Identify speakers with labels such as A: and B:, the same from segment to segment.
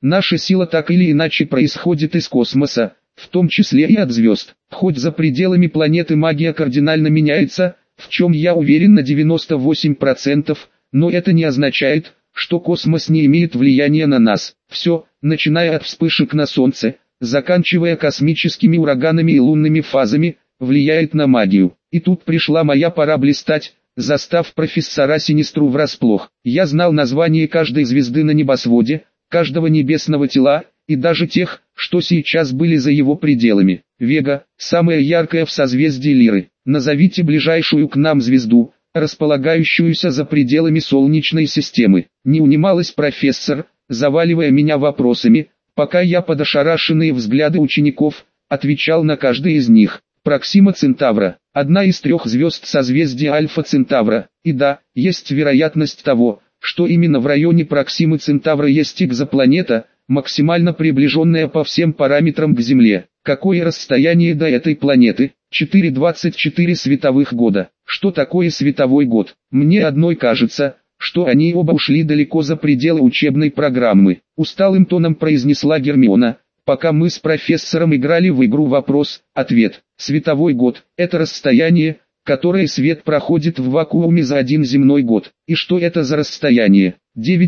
A: Наша сила так или иначе происходит из космоса, в том числе и от звезд. Хоть за пределами планеты магия кардинально меняется, в чем я уверен на 98%, но это не означает, что космос не имеет влияния на нас. Все, начиная от вспышек на Солнце, заканчивая космическими ураганами и лунными фазами, влияет на магию. И тут пришла моя пора блистать, застав профессора Синистру врасплох. Я знал название каждой звезды на небосводе, каждого небесного тела, и даже тех, что сейчас были за его пределами. Вега, самая яркая в созвездии Лиры. Назовите ближайшую к нам звезду, располагающуюся за пределами Солнечной системы. Не унималась профессор, заваливая меня вопросами, пока я под ошарашенные взгляды учеников отвечал на каждый из них. Проксима Центавра, одна из 3 звезд созвездия Альфа Центавра, и да, есть вероятность того, что именно в районе Проксимы Центавра есть экзопланета, максимально приближенная по всем параметрам к Земле. Какое расстояние до этой планеты? 4,24 световых года. Что такое световой год? Мне одной кажется, что они оба ушли далеко за пределы учебной программы. Усталым тоном произнесла Гермиона, пока мы с профессором играли в игру «Вопрос-ответ». Световой год – это расстояние, которое свет проходит в вакууме за один земной год. И что это за расстояние?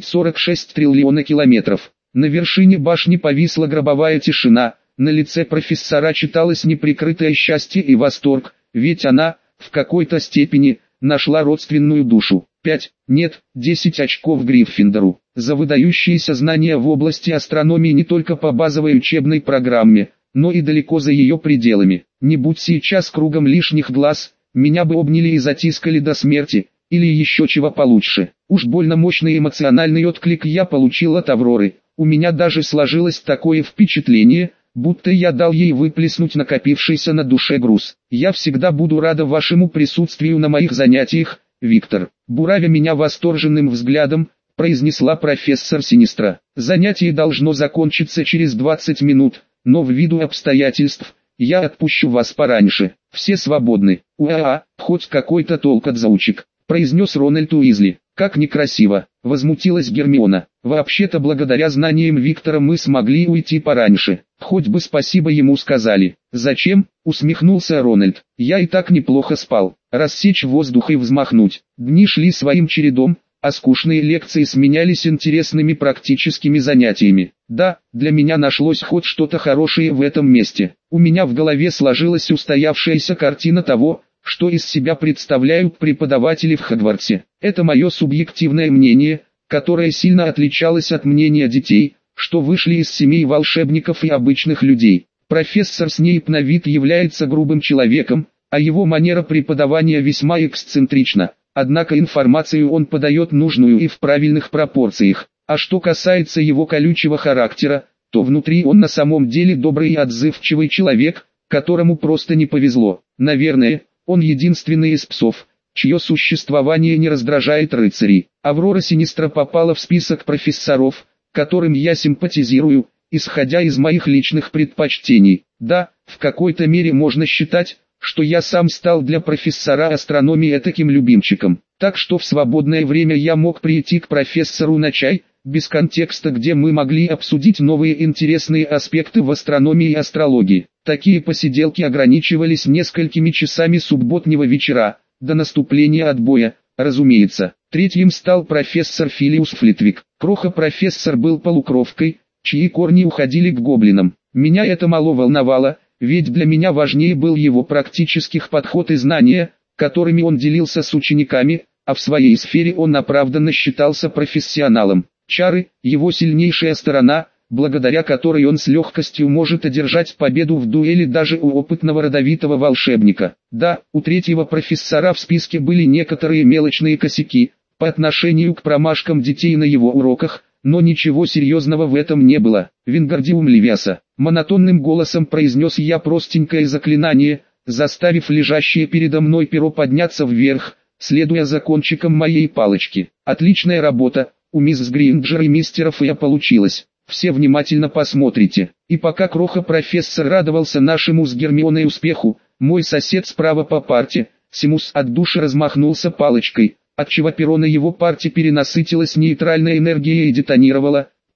A: 9,46 триллиона километров. На вершине башни повисла гробовая тишина, на лице профессора читалось неприкрытое счастье и восторг, ведь она, в какой-то степени, нашла родственную душу. 5, нет, 10 очков Гриффиндору. За выдающиеся знания в области астрономии не только по базовой учебной программе, но и далеко за ее пределами. Не будь сейчас кругом лишних глаз, меня бы обняли и затискали до смерти, или еще чего получше. Уж больно мощный эмоциональный отклик я получил от Авроры. У меня даже сложилось такое впечатление, будто я дал ей выплеснуть накопившийся на душе груз. Я всегда буду рада вашему присутствию на моих занятиях, Виктор. Буравя меня восторженным взглядом, произнесла профессор Синистра. Занятие должно закончиться через 20 минут, но ввиду обстоятельств, я отпущу вас пораньше. Все свободны. Уа, хоть какой-то толк от заучек, произнес Рональд Уизли. Как некрасиво, возмутилась Гермиона. Вообще-то благодаря знаниям Виктора мы смогли уйти пораньше. Хоть бы спасибо ему сказали. Зачем? Усмехнулся Рональд. Я и так неплохо спал. Рассечь воздух и взмахнуть. Дни шли своим чередом, а скучные лекции сменялись интересными практическими занятиями. Да, для меня нашлось хоть что-то хорошее в этом месте. У меня в голове сложилась устоявшаяся картина того, что из себя представляют преподаватели в Хогвартсе. Это мое субъективное мнение, которое сильно отличалось от мнения детей, что вышли из семей волшебников и обычных людей. Профессор Снейп на вид является грубым человеком, а его манера преподавания весьма эксцентрична, однако информацию он подает нужную и в правильных пропорциях. А что касается его колючего характера, то внутри он на самом деле добрый и отзывчивый человек, которому просто не повезло. Наверное, он единственный из псов, чье существование не раздражает рыцарей. Аврора Синистра попала в список профессоров, которым я симпатизирую, исходя из моих личных предпочтений. Да, в какой-то мере можно считать, что я сам стал для профессора астрономии таким любимчиком. Так что в свободное время я мог прийти к профессору на чай, без контекста, где мы могли обсудить новые интересные аспекты в астрономии и астрологии. Такие посиделки ограничивались несколькими часами субботнего вечера, до наступления отбоя, разумеется. Третьим стал профессор Филиус Флитвик. Кроха-профессор был полукровкой, чьи корни уходили к гоблинам. Меня это мало волновало, ведь для меня важнее был его практический подход и знания, которыми он делился с учениками, а в своей сфере он оправданно считался профессионалом. Чары – его сильнейшая сторона, благодаря которой он с легкостью может одержать победу в дуэли даже у опытного родовитого волшебника. Да, у третьего профессора в списке были некоторые мелочные косяки, по отношению к промашкам детей на его уроках, но ничего серьезного в этом не было. Вингардиум Левиаса. Монотонным голосом произнес я простенькое заклинание, заставив лежащее передо мной перо подняться вверх, следуя за кончиком моей палочки. Отличная работа, у мисс Гринджер и мистера Фея получилось. Все внимательно посмотрите. И пока Кроха-профессор радовался нашему с Гермионой успеху, мой сосед справа по парте, Симус от души размахнулся палочкой, отчего перо на его парте перенасытилось нейтральной энергией и детонировало,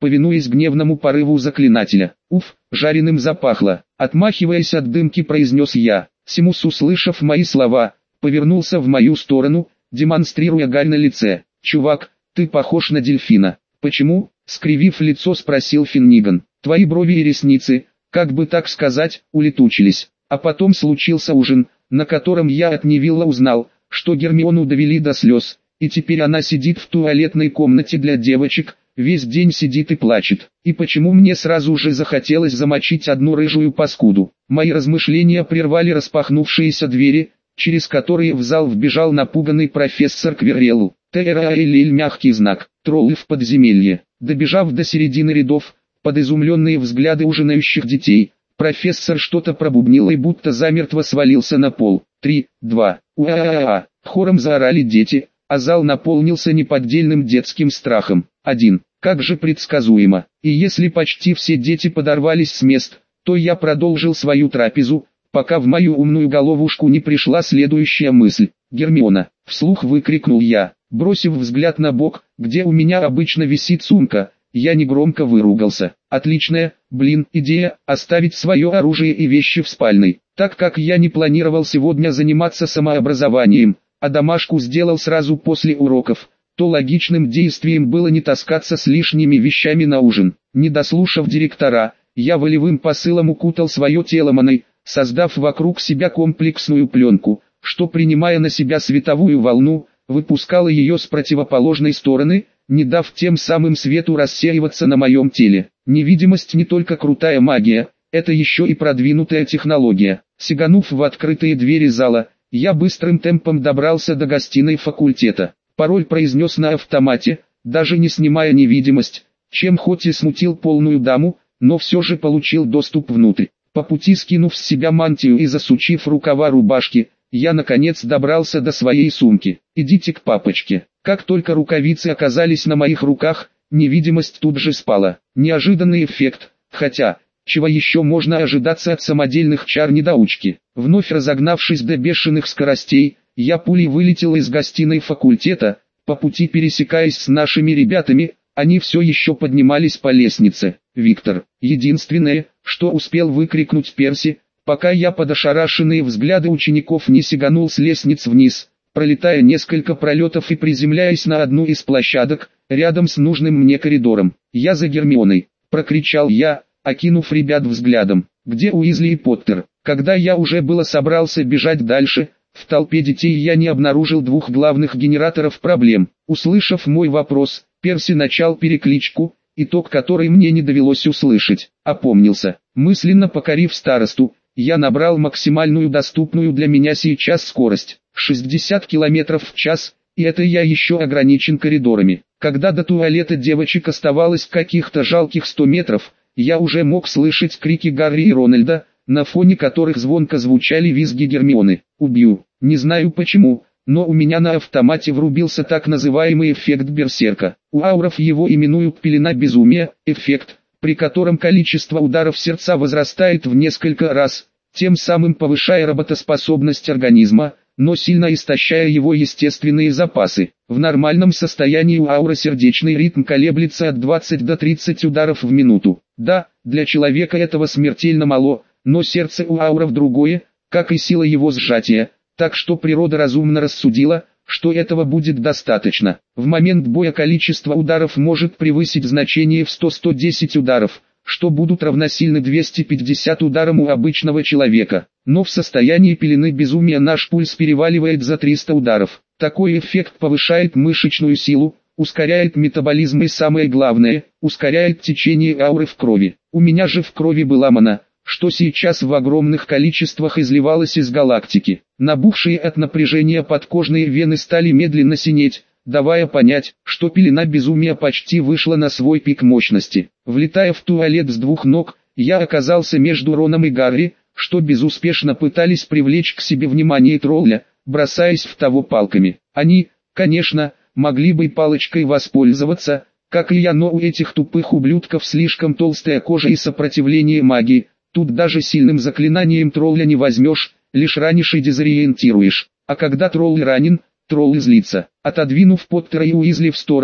A: повинуясь гневному порыву заклинателя. «Уф, жареным запахло», отмахиваясь от дымки, произнес я. Симус, услышав мои слова, повернулся в мою сторону, демонстрируя гарь на лице. «Чувак, ты похож на дельфина». «Почему?» — скривив лицо, спросил Финниган. «Твои брови и ресницы, как бы так сказать, улетучились». А потом случился ужин, на котором я от Невилла узнал, что Гермиону довели до слез, и теперь она сидит в туалетной комнате для девочек, весь день сидит и плачет. И почему мне сразу же захотелось замочить одну рыжую паскуду? Мои размышления прервали распахнувшиеся двери, через которые в зал вбежал напуганный профессор Квиррелл. ТРАЛЛ мягкий знак, троллы в подземелье. Добежав до середины рядов, под изумленные взгляды ужинающих детей, профессор что-то пробубнил и будто замертво свалился на пол. 3, 2, уа-а-а, хором заорали дети, а зал наполнился неподдельным детским страхом. 1. Как же предсказуемо. И если почти все дети подорвались с мест, то я продолжил свою трапезу, пока в мою умную головушку не пришла следующая мысль. «Гермиона!» — вслух выкрикнул я, бросив взгляд на бок, где у меня обычно висит сумка. Я негромко выругался. Отличная, идея, оставить свое оружие и вещи в спальной. Так как я не планировал сегодня заниматься самообразованием, а домашку сделал сразу после уроков, то логичным действием было не таскаться с лишними вещами на ужин. Не дослушав директора, я волевым посылом укутал свое тело маной, создав вокруг себя комплексную пленку, что, принимая на себя световую волну, выпускала ее с противоположной стороны, не дав тем самым свету рассеиваться на моем теле. Невидимость не только крутая магия, это еще и продвинутая технология. Сиганув в открытые двери зала, я быстрым темпом добрался до гостиной факультета. Пароль произнес на автомате, даже не снимая невидимость, чем хоть и смутил полную даму, но все же получил доступ внутрь. По пути, скинув с себя мантию и засучив рукава рубашки, я наконец добрался до своей сумки. «Идите к папочке». Как только рукавицы оказались на моих руках, невидимость тут же спала. Неожиданный эффект, хотя, чего еще можно ожидаться от самодельных чар-недоучки. Вновь разогнавшись до бешеных скоростей, я пулей вылетел из гостиной факультета, по пути пересекаясь с нашими ребятами, они все еще поднимались по лестнице. «Виктор!» Единственное, что успел выкрикнуть Перси, пока я под ошарашенные взгляды учеников не сиганул с лестниц вниз, пролетая несколько пролетов и приземляясь на одну из площадок, рядом с нужным мне коридором. «Я за Гермионой!» — прокричал я, окинув ребят взглядом. «Где Уизли и Поттер?» Когда я уже было собрался бежать дальше, в толпе детей я не обнаружил двух главных генераторов проблем. Услышав мой вопрос, Перси начал перекличку, итог которой мне не довелось услышать. Опомнился. Мысленно покорив старосту, я набрал максимальную доступную для меня сейчас скорость. 60 км в час, и это я еще ограничен коридорами. Когда до туалета девочек оставалось каких-то жалких 100 метров, я уже мог слышать крики Гарри и Рональда, на фоне которых звонко звучали визги Гермионы. «Убью». Не знаю почему, но у меня на автомате врубился так называемый эффект берсерка. У ауров его именуют пелена безумия, эффект, при котором количество ударов сердца возрастает в несколько раз, тем самым повышая работоспособность организма, но сильно истощая его естественные запасы. В нормальном состоянии у ауры сердечный ритм колеблется от 20 до 30 ударов в минуту. Да, для человека этого смертельно мало, но сердце у ауров другое, как и сила его сжатия, так что природа разумно рассудила, что этого будет достаточно. В момент боя количество ударов может превысить значение в 100-110 ударов, что будут равносильны 250 ударам у обычного человека. Но в состоянии пелены безумия наш пульс переваливает за 300 ударов. Такой эффект повышает мышечную силу, ускоряет метаболизм и самое главное, ускоряет течение ауры в крови. У меня же в крови была мана, что сейчас в огромных количествах изливалось из галактики. Набухшие от напряжения подкожные вены стали медленно синеть, давая понять, что пелена безумия почти вышла на свой пик мощности. Влетая в туалет с двух ног, я оказался между Роном и Гарри, что безуспешно пытались привлечь к себе внимание тролля, бросаясь в того палками. Они, конечно, могли бы палочкой воспользоваться, как и я, но у этих тупых ублюдков слишком толстая кожа и сопротивление магии. Тут даже сильным заклинанием тролля не возьмешь, лишь ранишь и дезориентируешь. А когда тролль ранен, тролль злится. Отодвинув Поттера и Уизли в сторону,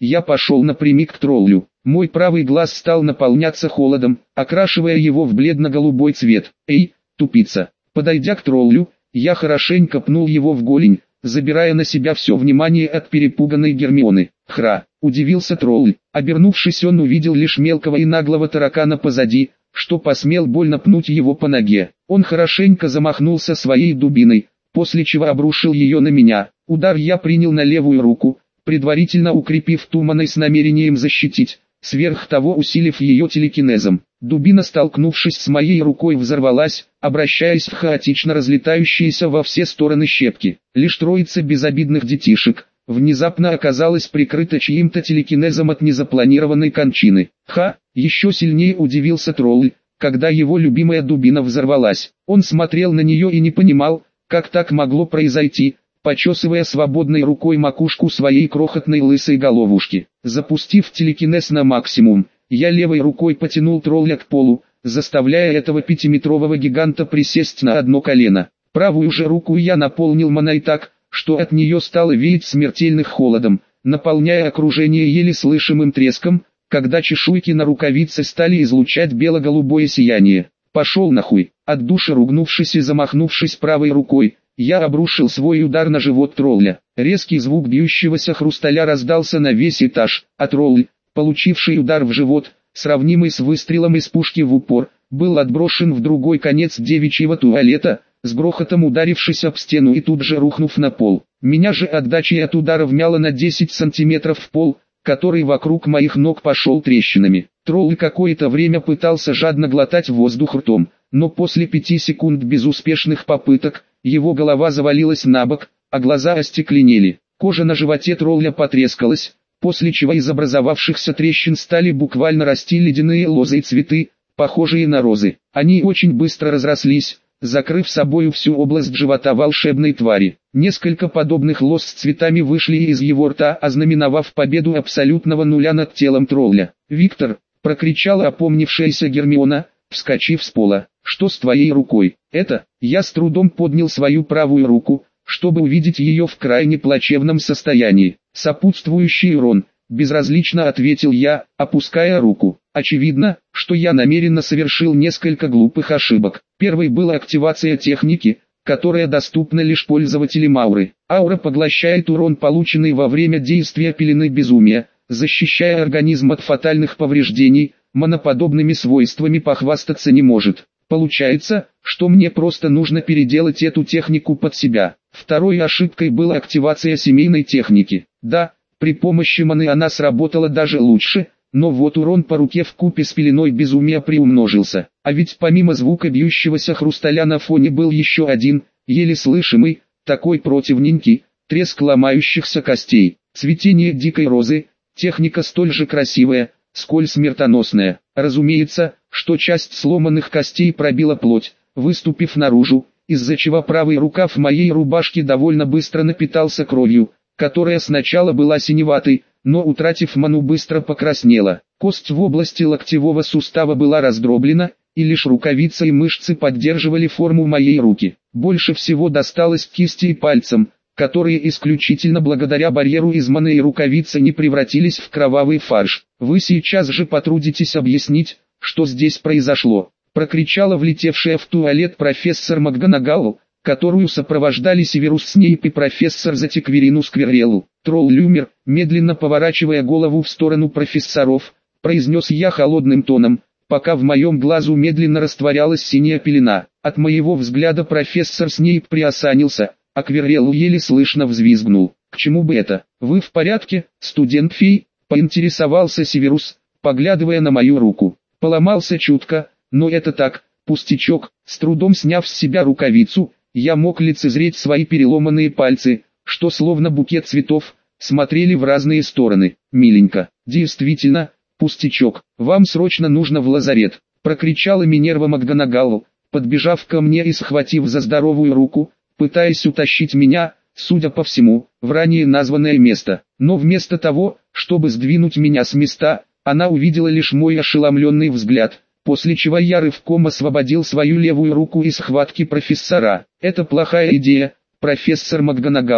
A: я пошел напрямик к троллю. Мой правый глаз стал наполняться холодом, окрашивая его в бледно-голубой цвет. «Эй, тупица!» Подойдя к троллю, я хорошенько пнул его в голень, забирая на себя все внимание от перепуганной Гермионы. «Хра!» – удивился тролль. Обернувшись, он увидел лишь мелкого и наглого таракана позади, что посмел больно пнуть его по ноге. Он хорошенько замахнулся своей дубиной, после чего обрушил ее на меня. Удар я принял на левую руку, предварительно укрепив туманой с намерением защитить, сверх того усилив ее телекинезом. Дубина, столкнувшись с моей рукой, взорвалась, обращаясь в хаотично разлетающиеся во все стороны щепки. Лишь троица безобидных детишек внезапно оказалась прикрыта чьим-то телекинезом от незапланированной кончины. Еще сильнее удивился тролль, когда его любимая дубина взорвалась. Он смотрел на нее и не понимал, как так могло произойти, почесывая свободной рукой макушку своей крохотной лысой головушки. Запустив телекинез на максимум, я левой рукой потянул тролля к полу, заставляя этого пятиметрового гиганта присесть на одно колено. Правую же руку я наполнил маной так, что от нее стало веять смертельным холодом, наполняя окружение еле слышимым треском, когда чешуйки на рукавице стали излучать бело-голубое сияние. «Пошел нахуй!» От души ругнувшись и замахнувшись правой рукой, я обрушил свой удар на живот тролля. Резкий звук бьющегося хрусталя раздался на весь этаж, а тролль, получивший удар в живот, сравнимый с выстрелом из пушки в упор, был отброшен в другой конец девичьего туалета, с грохотом ударившись об стену и тут же рухнув на пол. Меня же отдачей от удара вмяло на 10 сантиметров в пол, который вокруг моих ног пошел трещинами. Тролль какое-то время пытался жадно глотать воздух ртом, но после 5 секунд безуспешных попыток, его голова завалилась на бок, а глаза остекленели. Кожа на животе тролля потрескалась, после чего из образовавшихся трещин стали буквально расти ледяные лозы и цветы, похожие на розы. Они очень быстро разрослись, закрыв собою всю область живота волшебной твари. Несколько подобных лоз с цветами вышли из его рта, ознаменовав победу абсолютного нуля над телом тролля. «Виктор!» — прокричала опомнившаяся Гермиона, вскочив с пола. «Что с твоей рукой?» «Это...» Я с трудом поднял свою правую руку, чтобы увидеть ее в крайне плачевном состоянии. «Сопутствующий урон», — безразлично ответил я, опуская руку. Очевидно, что я намеренно совершил несколько глупых ошибок. Первой была активация техники, которая доступна лишь пользователям ауры. Аура поглощает урон, полученный во время действия пелены безумия, защищая организм от фатальных повреждений, моноподобными свойствами похвастаться не может. Получается, что мне просто нужно переделать эту технику под себя. Второй ошибкой была активация семейной техники. Да, при помощи маны она сработала даже лучше, но вот урон по руке вкупе с пеленой безумия приумножился. А ведь помимо звука бьющегося хрусталя на фоне был еще один, еле слышимый, такой противненький, треск ломающихся костей. Цветение дикой розы, техника столь же красивая, сколь смертоносная. Разумеется, что часть сломанных костей пробила плоть, выступив наружу, из-за чего правый рукав моей рубашки довольно быстро напитался кровью, которая сначала была синеватой, но утратив ману быстро покраснела. Кость в области локтевого сустава была раздроблена, и лишь рукавица и мышцы поддерживали форму моей руки. Больше всего досталось кисти и пальцам, которые исключительно благодаря барьеру из маны и рукавицы не превратились в кровавый фарш. «Вы сейчас же потрудитесь объяснить, что здесь произошло», — прокричала влетевшая в туалет профессор МакГонагал, которую сопровождали Северус Снейп и профессор Затикверинус Квиррелл. Тролль Люмер, медленно поворачивая голову в сторону профессоров, произнес я холодным тоном, пока в моем глазу медленно растворялась синяя пелена. От моего взгляда профессор Снейп приосанился, а Квиррелл еле слышно взвизгнул. «К чему бы это? Вы в порядке, студент-фей?» — поинтересовался Северус, поглядывая на мою руку. Поломался чутко, но это так, пустячок. С трудом сняв с себя рукавицу, я мог лицезреть свои переломанные пальцы, что словно букет цветов, смотрели в разные стороны. «Миленько, действительно, пустячок, вам срочно нужно в лазарет», — прокричала Минерва МакГонагал, подбежав ко мне и схватив за здоровую руку, пытаясь утащить меня, судя по всему, в ранее названное место. Но вместо того, чтобы сдвинуть меня с места, она увидела лишь мой ошеломленный взгляд, после чего я рывком освободил свою левую руку из схватки профессора. «Это плохая идея, профессор МакГонагал», —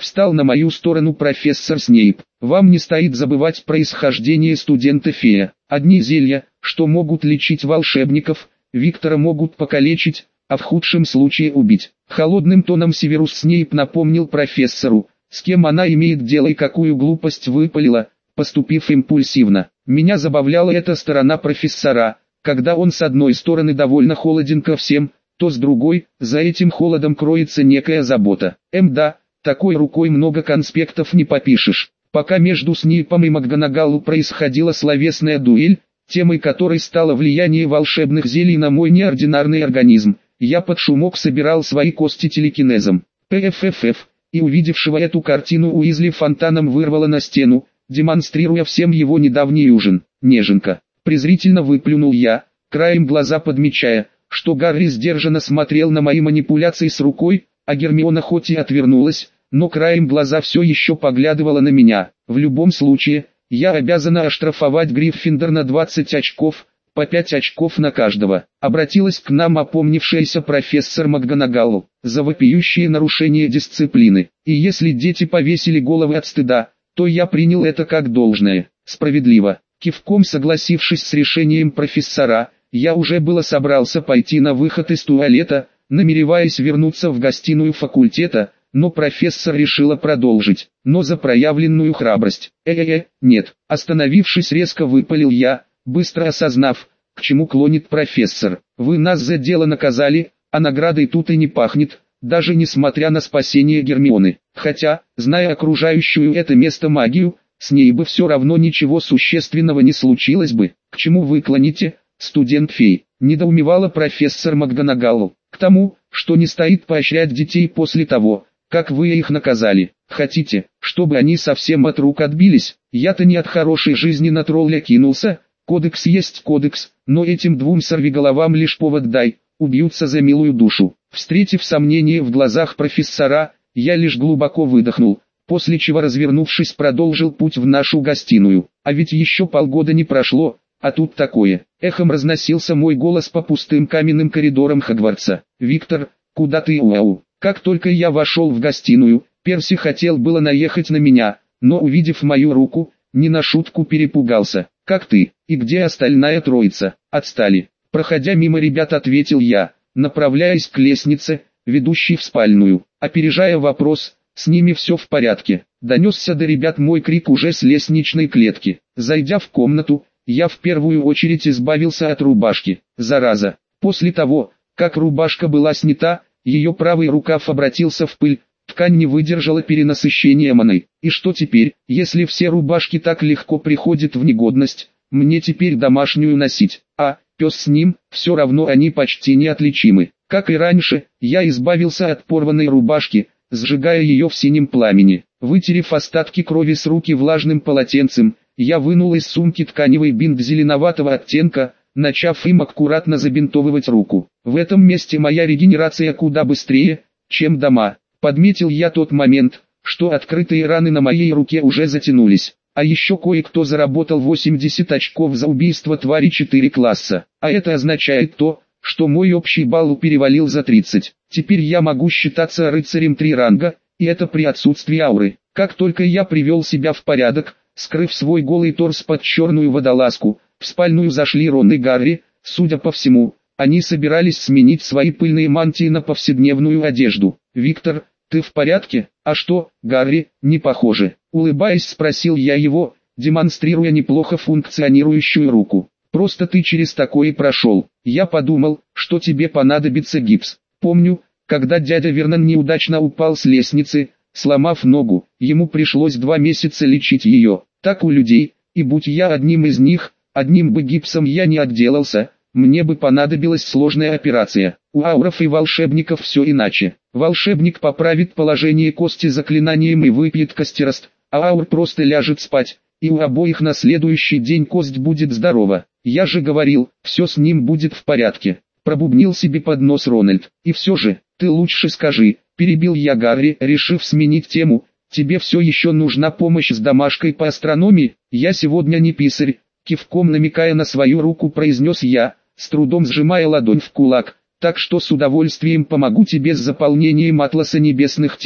A: Встал на мою сторону профессор Снейп. Вам не стоит забывать происхождение студента-фея. Одни зелья, что могут лечить волшебников, Виктора могут покалечить, а в худшем случае убить. Холодным тоном Северус Снейп напомнил профессору, с кем она имеет дело и какую глупость выпалила, поступив импульсивно. Меня забавляла эта сторона профессора, когда он с одной стороны довольно холоден ко всем, то с другой, за этим холодом кроется некая забота. Да, такой рукой много конспектов не попишешь. Пока между Снейпом и МакГонагалл происходила словесная дуэль, темой которой стало влияние волшебных зелий на мой неординарный организм, я под шумок собирал свои кости телекинезом. ПФФФ, и увидевшего эту картину Уизли фонтаном вырвало на стену, демонстрируя всем его недавний ужин. «Неженка», презрительно выплюнул я, краем глаза подмечая, что Гарри сдержанно смотрел на мои манипуляции с рукой, а Гермиона хоть и отвернулась, но краем глаза все еще поглядывала на меня. В любом случае, я обязана оштрафовать Гриффиндор на 20 очков, по 5 очков на каждого. Обратилась к нам опомнившаяся профессор МакГонагалл за вопиющее нарушение дисциплины. И если дети повесили головы от стыда, то я принял это как должное. Справедливо. Кивком согласившись с решением профессора, я уже было собрался пойти на выход из туалета, намереваясь вернуться в гостиную факультета, но профессор решила продолжить. Но за проявленную храбрость. Нет. Остановившись резко выпалил я, быстро осознав, к чему клонит профессор. Вы нас за дело наказали, а наградой тут и не пахнет, даже несмотря на спасение Гермионы. Хотя, зная окружающую это место магию, с ней бы все равно ничего существенного не случилось бы. К чему вы клоните, студент-фей? Недоумевала профессор МакГонагалл. К тому, что не стоит поощрять детей после того, как вы их наказали. Хотите, чтобы они совсем от рук отбились? Я-то не от хорошей жизни на тролля кинулся. Кодекс есть кодекс, но этим двум сорвиголовам лишь повод дай, убьются за милую душу. Встретив сомнение в глазах профессора, я лишь глубоко выдохнул, после чего, развернувшись, продолжил путь в нашу гостиную. А ведь еще полгода не прошло, а тут такое. Эхом разносился мой голос по пустым каменным коридорам Хогвартса. «Виктор, куда ты, уау?» Как только я вошел в гостиную, Перси хотел было наехать на меня, но увидев мою руку, не на шутку перепугался. «Как ты? И где остальная троица?» «Отстали». Проходя мимо ребят, ответил я, направляясь к лестнице, ведущей в спальную. Опережая вопрос, с ними все в порядке. Донесся до ребят мой крик уже с лестничной клетки. Зайдя в комнату, я в первую очередь избавился от рубашки. Зараза. После того, как рубашка была снята, ее правый рукав обратился в пыль, ткань не выдержала перенасыщения маной. И что теперь, если все рубашки так легко приходят в негодность, мне теперь домашнюю носить? А, пес с ним, все равно они почти неотличимы. Как и раньше, я избавился от порванной рубашки, сжигая ее в синем пламени. Вытерев остатки крови с руки влажным полотенцем, я вынул из сумки тканевый бинт зеленоватого оттенка, начав им аккуратно забинтовывать руку. В этом месте моя регенерация куда быстрее, чем дома. Подметил я тот момент, что открытые раны на моей руке уже затянулись. А еще кое-кто заработал 80 очков за убийство твари 4 класса. А это означает то, что мой общий балл перевалил за 30. Теперь я могу считаться рыцарем 3 ранга, и это при отсутствии ауры. Как только я привел себя в порядок, скрыв свой голый торс под черную водолазку, в спальную зашли Рон и Гарри. Судя по всему, они собирались сменить свои пыльные мантии на повседневную одежду. «Виктор, ты в порядке?» «А что, Гарри, не похоже?» Улыбаясь, спросил я его, демонстрируя неплохо функционирующую руку. «Просто ты через такое прошел. Я подумал, что тебе понадобится гипс. Помню, когда дядя Вернон неудачно упал с лестницы, сломав ногу, ему пришлось 2 месяца лечить ее. Так у людей, и будь я одним из них, одним бы гипсом я не отделался, мне бы понадобилась сложная операция. У ауров и волшебников все иначе. Волшебник поправит положение кости заклинанием и выпьет костерост, а аур просто ляжет спать, и у обоих на следующий день кость будет здорова. Я же говорил, все с ним будет в порядке. Пробубнил себе под нос Рональд. И все же, ты лучше скажи, перебил я Гарри, решив сменить тему, тебе все еще нужна помощь с домашкой по астрономии? Я сегодня не писарь, кивком намекая на свою руку произнес я, с трудом сжимая ладонь в кулак, так что с удовольствием помогу тебе с заполнением атласа небесных тел.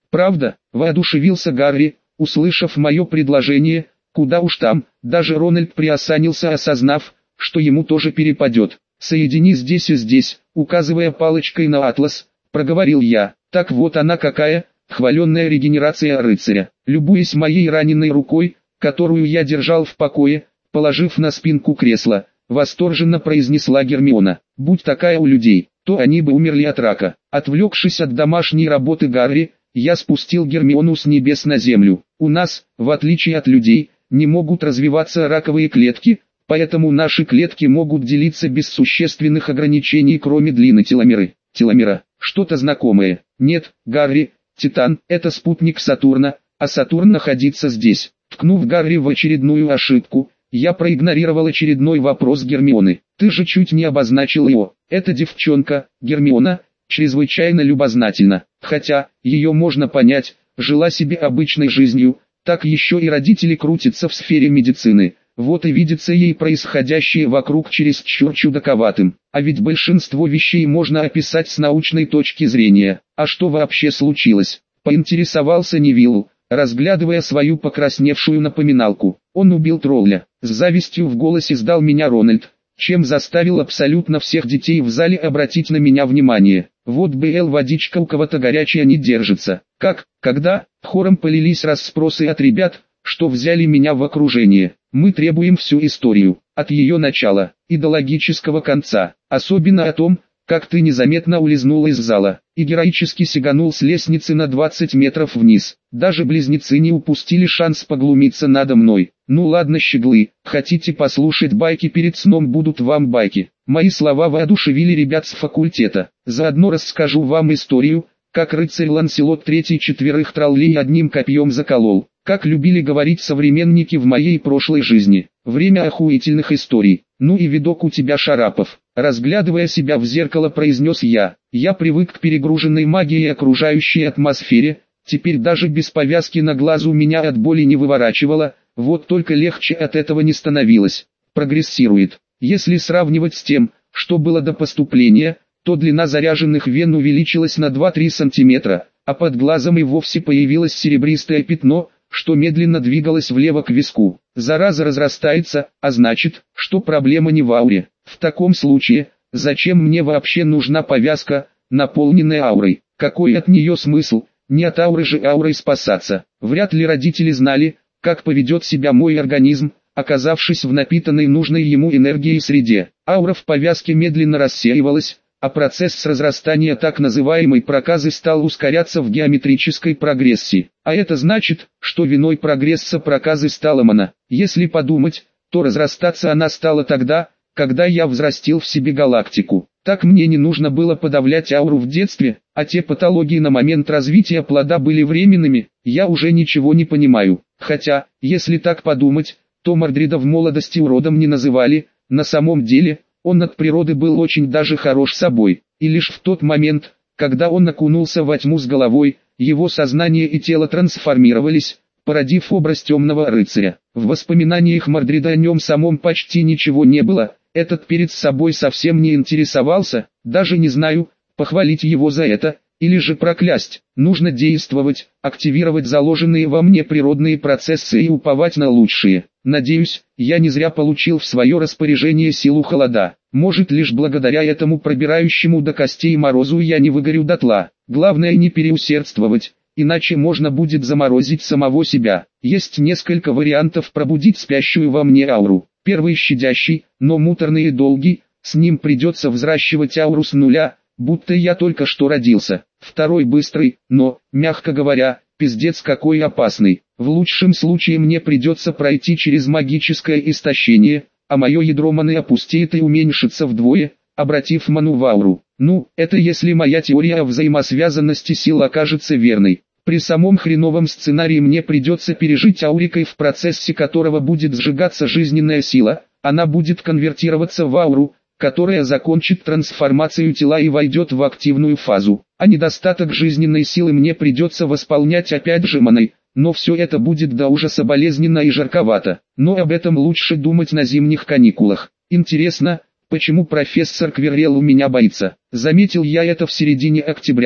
A: «Правда?» – воодушевился Гарри, услышав мое предложение. «Куда уж там», даже Рональд приосанился, осознав, что ему тоже перепадет. «Соедини здесь и здесь», указывая палочкой на атлас, проговорил я. «Так вот она какая, хваленная регенерация рыцаря». Любуясь моей раненой рукой, которую я держал в покое, положив на спинку кресла, восторженно произнесла Гермиона. «Будь такая у людей, то они бы умерли от рака». Отвлекшись от домашней работы Гарри, я спустил Гермиону с небес на землю. «У нас, в отличие от людей, не могут развиваться раковые клетки, поэтому наши клетки могут делиться без существенных ограничений, кроме длины теломеры». «Теломера? Что-то знакомое?» «Нет, Гарри, Титан – это спутник Сатурна, а Сатурн находится здесь». Ткнув Гарри в очередную ошибку, я проигнорировал очередной вопрос Гермионы. «Ты же чуть не обозначил его. Эта девчонка, Гермиона, чрезвычайно любознательна. Хотя, ее можно понять, жила себе обычной жизнью, так еще и родители крутятся в сфере медицины. Вот и видится ей происходящее вокруг чересчур чудаковатым. А ведь большинство вещей можно описать с научной точки зрения. А что вообще случилось?» Поинтересовался Невилл, разглядывая свою покрасневшую напоминалку. «Он убил тролля». С завистью в голосе сдал меня Рональд, чем заставил абсолютно всех детей в зале обратить на меня внимание. «Вот бы водичка у кого-то горячая не держится». «Как? Когда?» Хором полились расспросы от ребят, что взяли меня в окружение. «Мы требуем всю историю, от ее начала и до логического конца, особенно о том, как ты незаметно улизнула из зала и героически сиганул с лестницы на 20 метров вниз. Даже близнецы не упустили шанс поглумиться надо мной. Ну ладно, щеглы, хотите послушать байки перед сном, будут вам байки». Мои слова воодушевили ребят с факультета. Заодно расскажу вам историю, как рыцарь Ланселот III 4 троллей одним копьем заколол. Как любили говорить современники в моей прошлой жизни. Время охуительных историй. «Ну и видок у тебя, Шарапов», разглядывая себя в зеркало, произнес я. Я привык к перегруженной магией окружающей атмосфере, теперь даже без повязки на глазу меня от боли не выворачивало, вот только легче от этого не становилось. Прогрессирует. Если сравнивать с тем, что было до поступления, то длина заряженных вен увеличилась на 2-3 сантиметра, а под глазом и вовсе появилось серебристое пятно, что медленно двигалось влево к виску. Зараза разрастается, а значит, что проблема не в ауре. В таком случае, зачем мне вообще нужна повязка, наполненная аурой? Какой от нее смысл? Не от ауры же аурой спасаться. Вряд ли родители знали, как поведет себя мой организм, оказавшись в напитанной нужной ему энергией среде. Аура в повязке медленно рассеивалась, а процесс разрастания так называемой проказы стал ускоряться в геометрической прогрессии. А это значит, что виной прогресса проказы стала мана. Если подумать, то разрастаться она стала тогда, когда я взрастил в себе галактику. Так мне не нужно было подавлять ауру в детстве, а те патологии на момент развития плода были временными, я уже ничего не понимаю. Хотя, если так подумать, то Мордрида в молодости уродом не называли, на самом деле, он от природы был очень даже хорош собой, и лишь в тот момент, когда он окунулся во тьму с головой, его сознание и тело трансформировались, породив образ темного рыцаря. В воспоминаниях Мордрида о нем самом почти ничего не было, этот перед собой совсем не интересовался, даже не знаю, похвалить его за это, или же проклясть. Нужно действовать, активировать заложенные во мне природные процессы и уповать на лучшее. Надеюсь, я не зря получил в свое распоряжение силу холода. Может, лишь благодаря этому пробирающему до костей морозу я не выгорю дотла. Главное не переусердствовать, иначе можно будет заморозить самого себя. Есть несколько вариантов пробудить спящую во мне ауру. Первый щадящий, но муторный и долгий, с ним придется взращивать ауру с нуля, будто я только что родился. Второй быстрый, но, мягко говоря, пиздец какой опасный. В лучшем случае мне придется пройти через магическое истощение, а мое ядро маны опустеет и уменьшится вдвое, обратив ману в ауру. Ну, это если моя теория о взаимосвязанности сил окажется верной. При самом хреновом сценарии мне придется пережить аурикой, в процессе которого будет сжигаться жизненная сила, она будет конвертироваться в ауру, которая закончит трансформацию тела и войдет в активную фазу. А недостаток жизненной силы мне придется восполнять опять же маной, но все это будет до ужаса болезненно и жарковато. Но об этом лучше думать на зимних каникулах. Интересно, почему профессор Квиррелл у меня боится? Заметил я это в середине октября,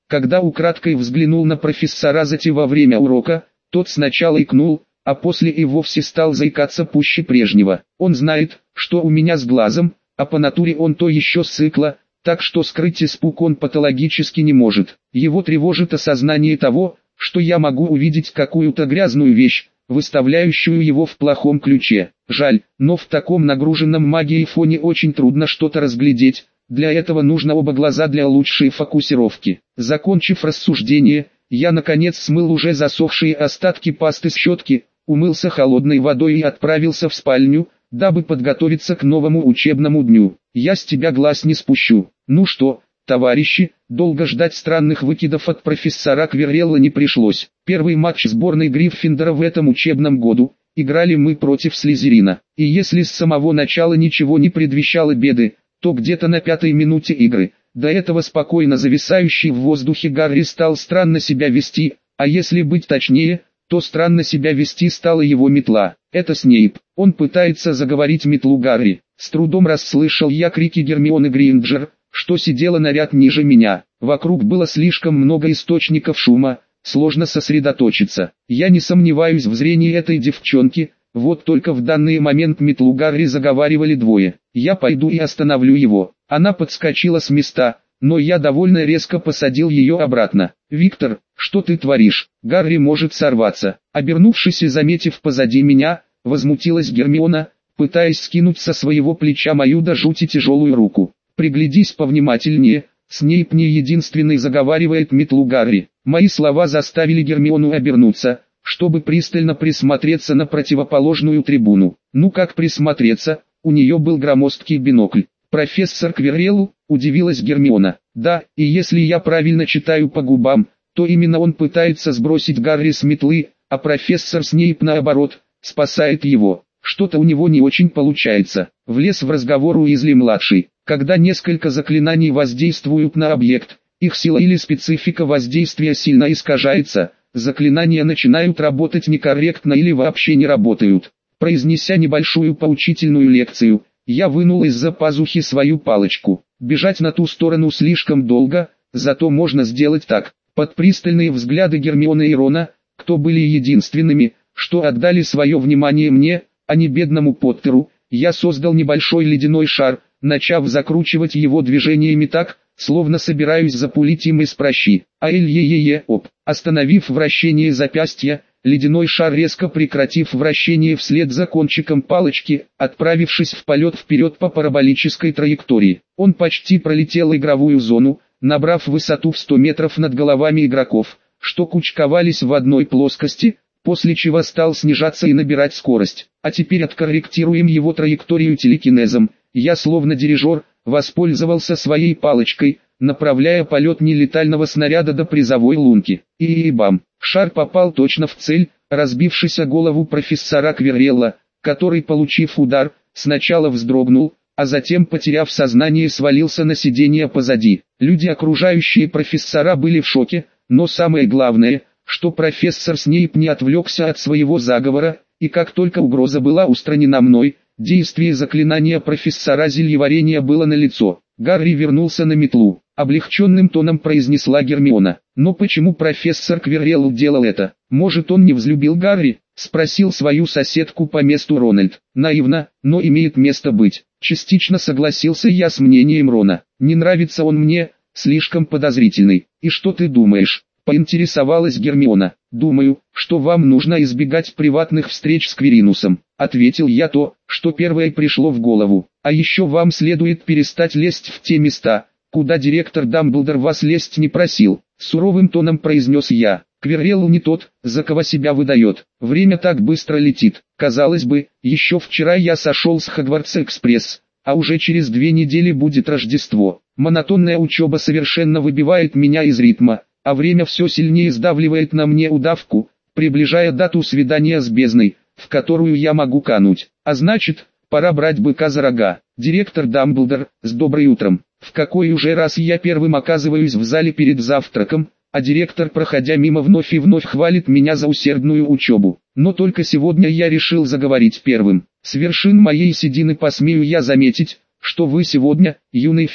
A: Когда украдкой взглянул на профессора Зати во время урока, тот сначала икнул, а после и вовсе стал заикаться пуще прежнего. Он знает, что у меня с глазом, а по натуре он то еще сыкла, так что скрыть испуг он патологически не может. Его тревожит осознание того, что я могу увидеть какую-то грязную вещь, выставляющую его в плохом ключе. Жаль, но в таком нагруженном магией фоне очень трудно что-то разглядеть, для этого нужно оба глаза для лучшей фокусировки. Закончив рассуждение, я наконец смыл уже засохшие остатки пасты с щетки, умылся холодной водой и отправился в спальню, дабы подготовиться к новому учебному дню. Я с тебя глаз не спущу. Ну что, товарищи, долго ждать странных выкидов от профессора Квиррелла не пришлось. Первый матч сборной Гриффиндора в этом учебном году, играли мы против Слизерина. И если с самого начала ничего не предвещало беды, то где-то на 5-й минуте игры, до этого спокойно зависающий в воздухе Гарри стал странно себя вести, а если быть точнее, то странно себя вести стала его метла. Это Снейп, он пытается заговорить метлу Гарри. С трудом расслышал я крики Гермионы Грейнджер, что сидела на ряд ниже меня. Вокруг было слишком много источников шума, сложно сосредоточиться. Я не сомневаюсь в зрении этой девчонки, вот только в данный момент метлу Гарри заговаривали двое. Я пойду и остановлю его. Она подскочила с места, но я довольно резко посадил ее обратно. «Виктор, что ты творишь? Гарри может сорваться». Обернувшись и заметив позади меня, возмутилась Гермиона, пытаясь скинуть со своего плеча мою до жути тяжелую руку. «Приглядись повнимательнее, Снейп не единственный заговаривает метлу Гарри». Мои слова заставили Гермиону обернуться, чтобы пристально присмотреться на противоположную трибуну. Ну как присмотреться, у нее был громоздкий бинокль. «Профессор Квиррелл?» – удивилась Гермиона. «Да, и если я правильно читаю по губам, то именно он пытается сбросить Гарри с метлы, а профессор Снейп наоборот, спасает его. Что-то у него не очень получается». Влез в разговор Уизли-младший. Когда несколько заклинаний воздействуют на объект, их сила или специфика воздействия сильно искажается, заклинания начинают работать некорректно или вообще не работают. Произнеся небольшую поучительную лекцию, я вынул из-за пазухи свою палочку. Бежать на ту сторону слишком долго, зато можно сделать так. Под пристальные взгляды Гермионы и Рона, кто были единственными, что отдали свое внимание мне, а не бедному Поттеру, я создал небольшой ледяной шар, начав закручивать его движениями так, словно собираюсь запулить им из пращи. Ай-е-е-е-оп. Остановив вращение запястья, ледяной шар, резко прекратив вращение вслед за кончиком палочки, отправившись в полет вперед по параболической траектории. Он почти пролетел игровую зону, набрав высоту в 100 метров над головами игроков, что кучковались в одной плоскости, после чего стал снижаться и набирать скорость. А теперь откорректируем его траекторию телекинезом. Я словно дирижер, воспользовался своей палочкой, направляя полет нелетального снаряда до призовой лунки. И бам! Шар попал точно в цель, разбившись о голову профессора Квиррелла, который, получив удар, сначала вздрогнул, а затем, потеряв сознание, свалился на сиденье позади. Люди, окружающие профессора, были в шоке, но самое главное, что профессор Снейп не отвлекся от своего заговора, и как только угроза была устранена мной, действие заклинания профессора зельеварения было налицо. Гарри вернулся на метлу. Облегченным тоном произнесла Гермиона. Но почему профессор Квиррелл делал это? Может, он не взлюбил Гарри? Спросил свою соседку по месту Рональд. Наивно, но имеет место быть. Частично согласился я с мнением Рона. Не нравится он мне, слишком подозрительный. И что ты думаешь? Поинтересовалась Гермиона. «Думаю, что вам нужно избегать приватных встреч с Квиринусом», — ответил я то, что первое пришло в голову. «А еще вам следует перестать лезть в те места, куда директор Дамблдор вас лезть не просил», — суровым тоном произнес я. «Квиррелл не тот, за кого себя выдает. Время так быстро летит. Казалось бы, еще вчера я сошел с Хогвартс-экспресс, а уже через 2 недели будет Рождество. Монотонная учеба совершенно выбивает меня из ритма, а время все сильнее сдавливает на мне удавку, приближая дату свидания с бездной, в которую я могу кануть. А значит, пора брать быка за рога. Директор Дамблдор, с добрым утром. В какой уже раз я первым оказываюсь в зале перед завтраком, а директор, проходя мимо, вновь и вновь хвалит меня за усердную учебу. Но только сегодня я решил заговорить первым. С вершин моей седины посмею я заметить, что вы сегодня, юный фей,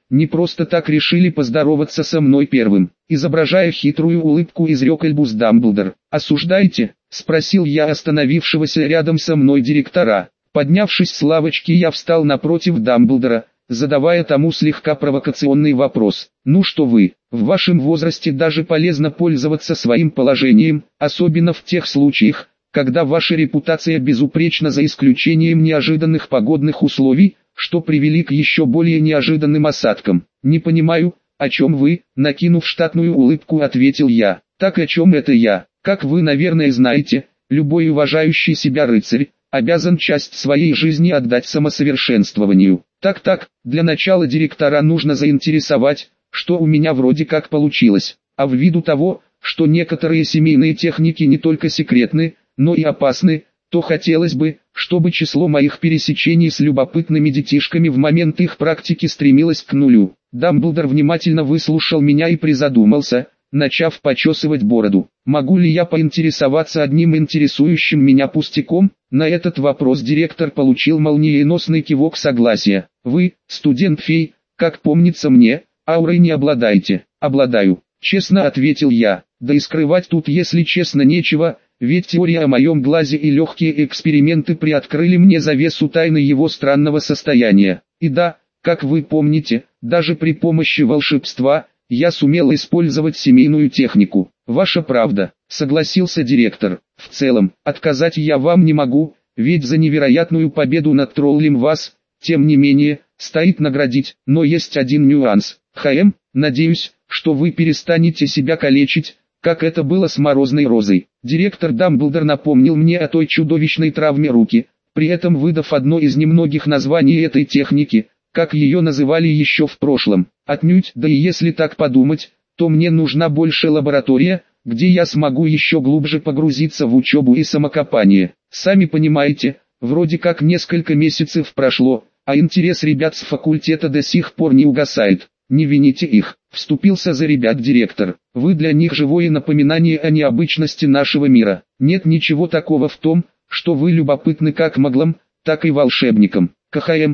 A: не просто так решили поздороваться со мной первым. Изображая хитрую улыбку, изрек Альбус Дамблдор. «Осуждаете?» — спросил я остановившегося рядом со мной директора. Поднявшись с лавочки, я встал напротив Дамблдора, задавая тому слегка провокационный вопрос. «Ну что вы, в вашем возрасте даже полезно пользоваться своим положением, особенно в тех случаях, когда ваша репутация безупречна за исключением неожиданных погодных условий, что привели к еще более неожиданным осадкам. Не понимаю, о чем вы?» — накинув штатную улыбку, ответил я. «Так о чем это я? Как вы, наверное, знаете, любой уважающий себя рыцарь обязан часть своей жизни отдать самосовершенствованию. Так, для начала директора нужно заинтересовать, что у меня вроде как получилось, а ввиду того, что некоторые семейные техники не только секретны, но и опасны, то хотелось бы, чтобы число моих пересечений с любопытными детишками в момент их практики стремилось к нулю». Дамблдор внимательно выслушал меня и призадумался, начав почесывать бороду. «Могу ли я поинтересоваться одним интересующим меня пустяком?» На этот вопрос директор получил молниеносный кивок согласия. «Вы, студент-фей, как помнится мне, аурой не обладаете». «Обладаю», — честно ответил я. «Да и скрывать тут, если честно, нечего, ведь теория о моем глазе и легкие эксперименты приоткрыли мне завесу тайны его странного состояния. И да, как вы помните, даже при помощи волшебства я сумел использовать семейную технику». «Ваша правда», — согласился директор. «В целом, отказать я вам не могу, ведь за невероятную победу над троллем вас, тем не менее, стоит наградить, но есть один нюанс. Надеюсь, что вы перестанете себя калечить, как это было с Морозной Розой». Директор Дамблдор напомнил мне о той чудовищной травме руки, при этом выдав одно из немногих названий этой техники, как ее называли еще в прошлом. Отнюдь, да и если так подумать, то мне нужна больше лаборатория, где я смогу еще глубже погрузиться в учебу и самокопание. Сами понимаете, вроде как несколько месяцев прошло, а интерес ребят с факультета до сих пор не угасает. «Не вините их», — вступился за ребят директор. «Вы для них живое напоминание о необычности нашего мира. Нет ничего такого в том, что вы любопытны как маглам, так и волшебникам. КХМ.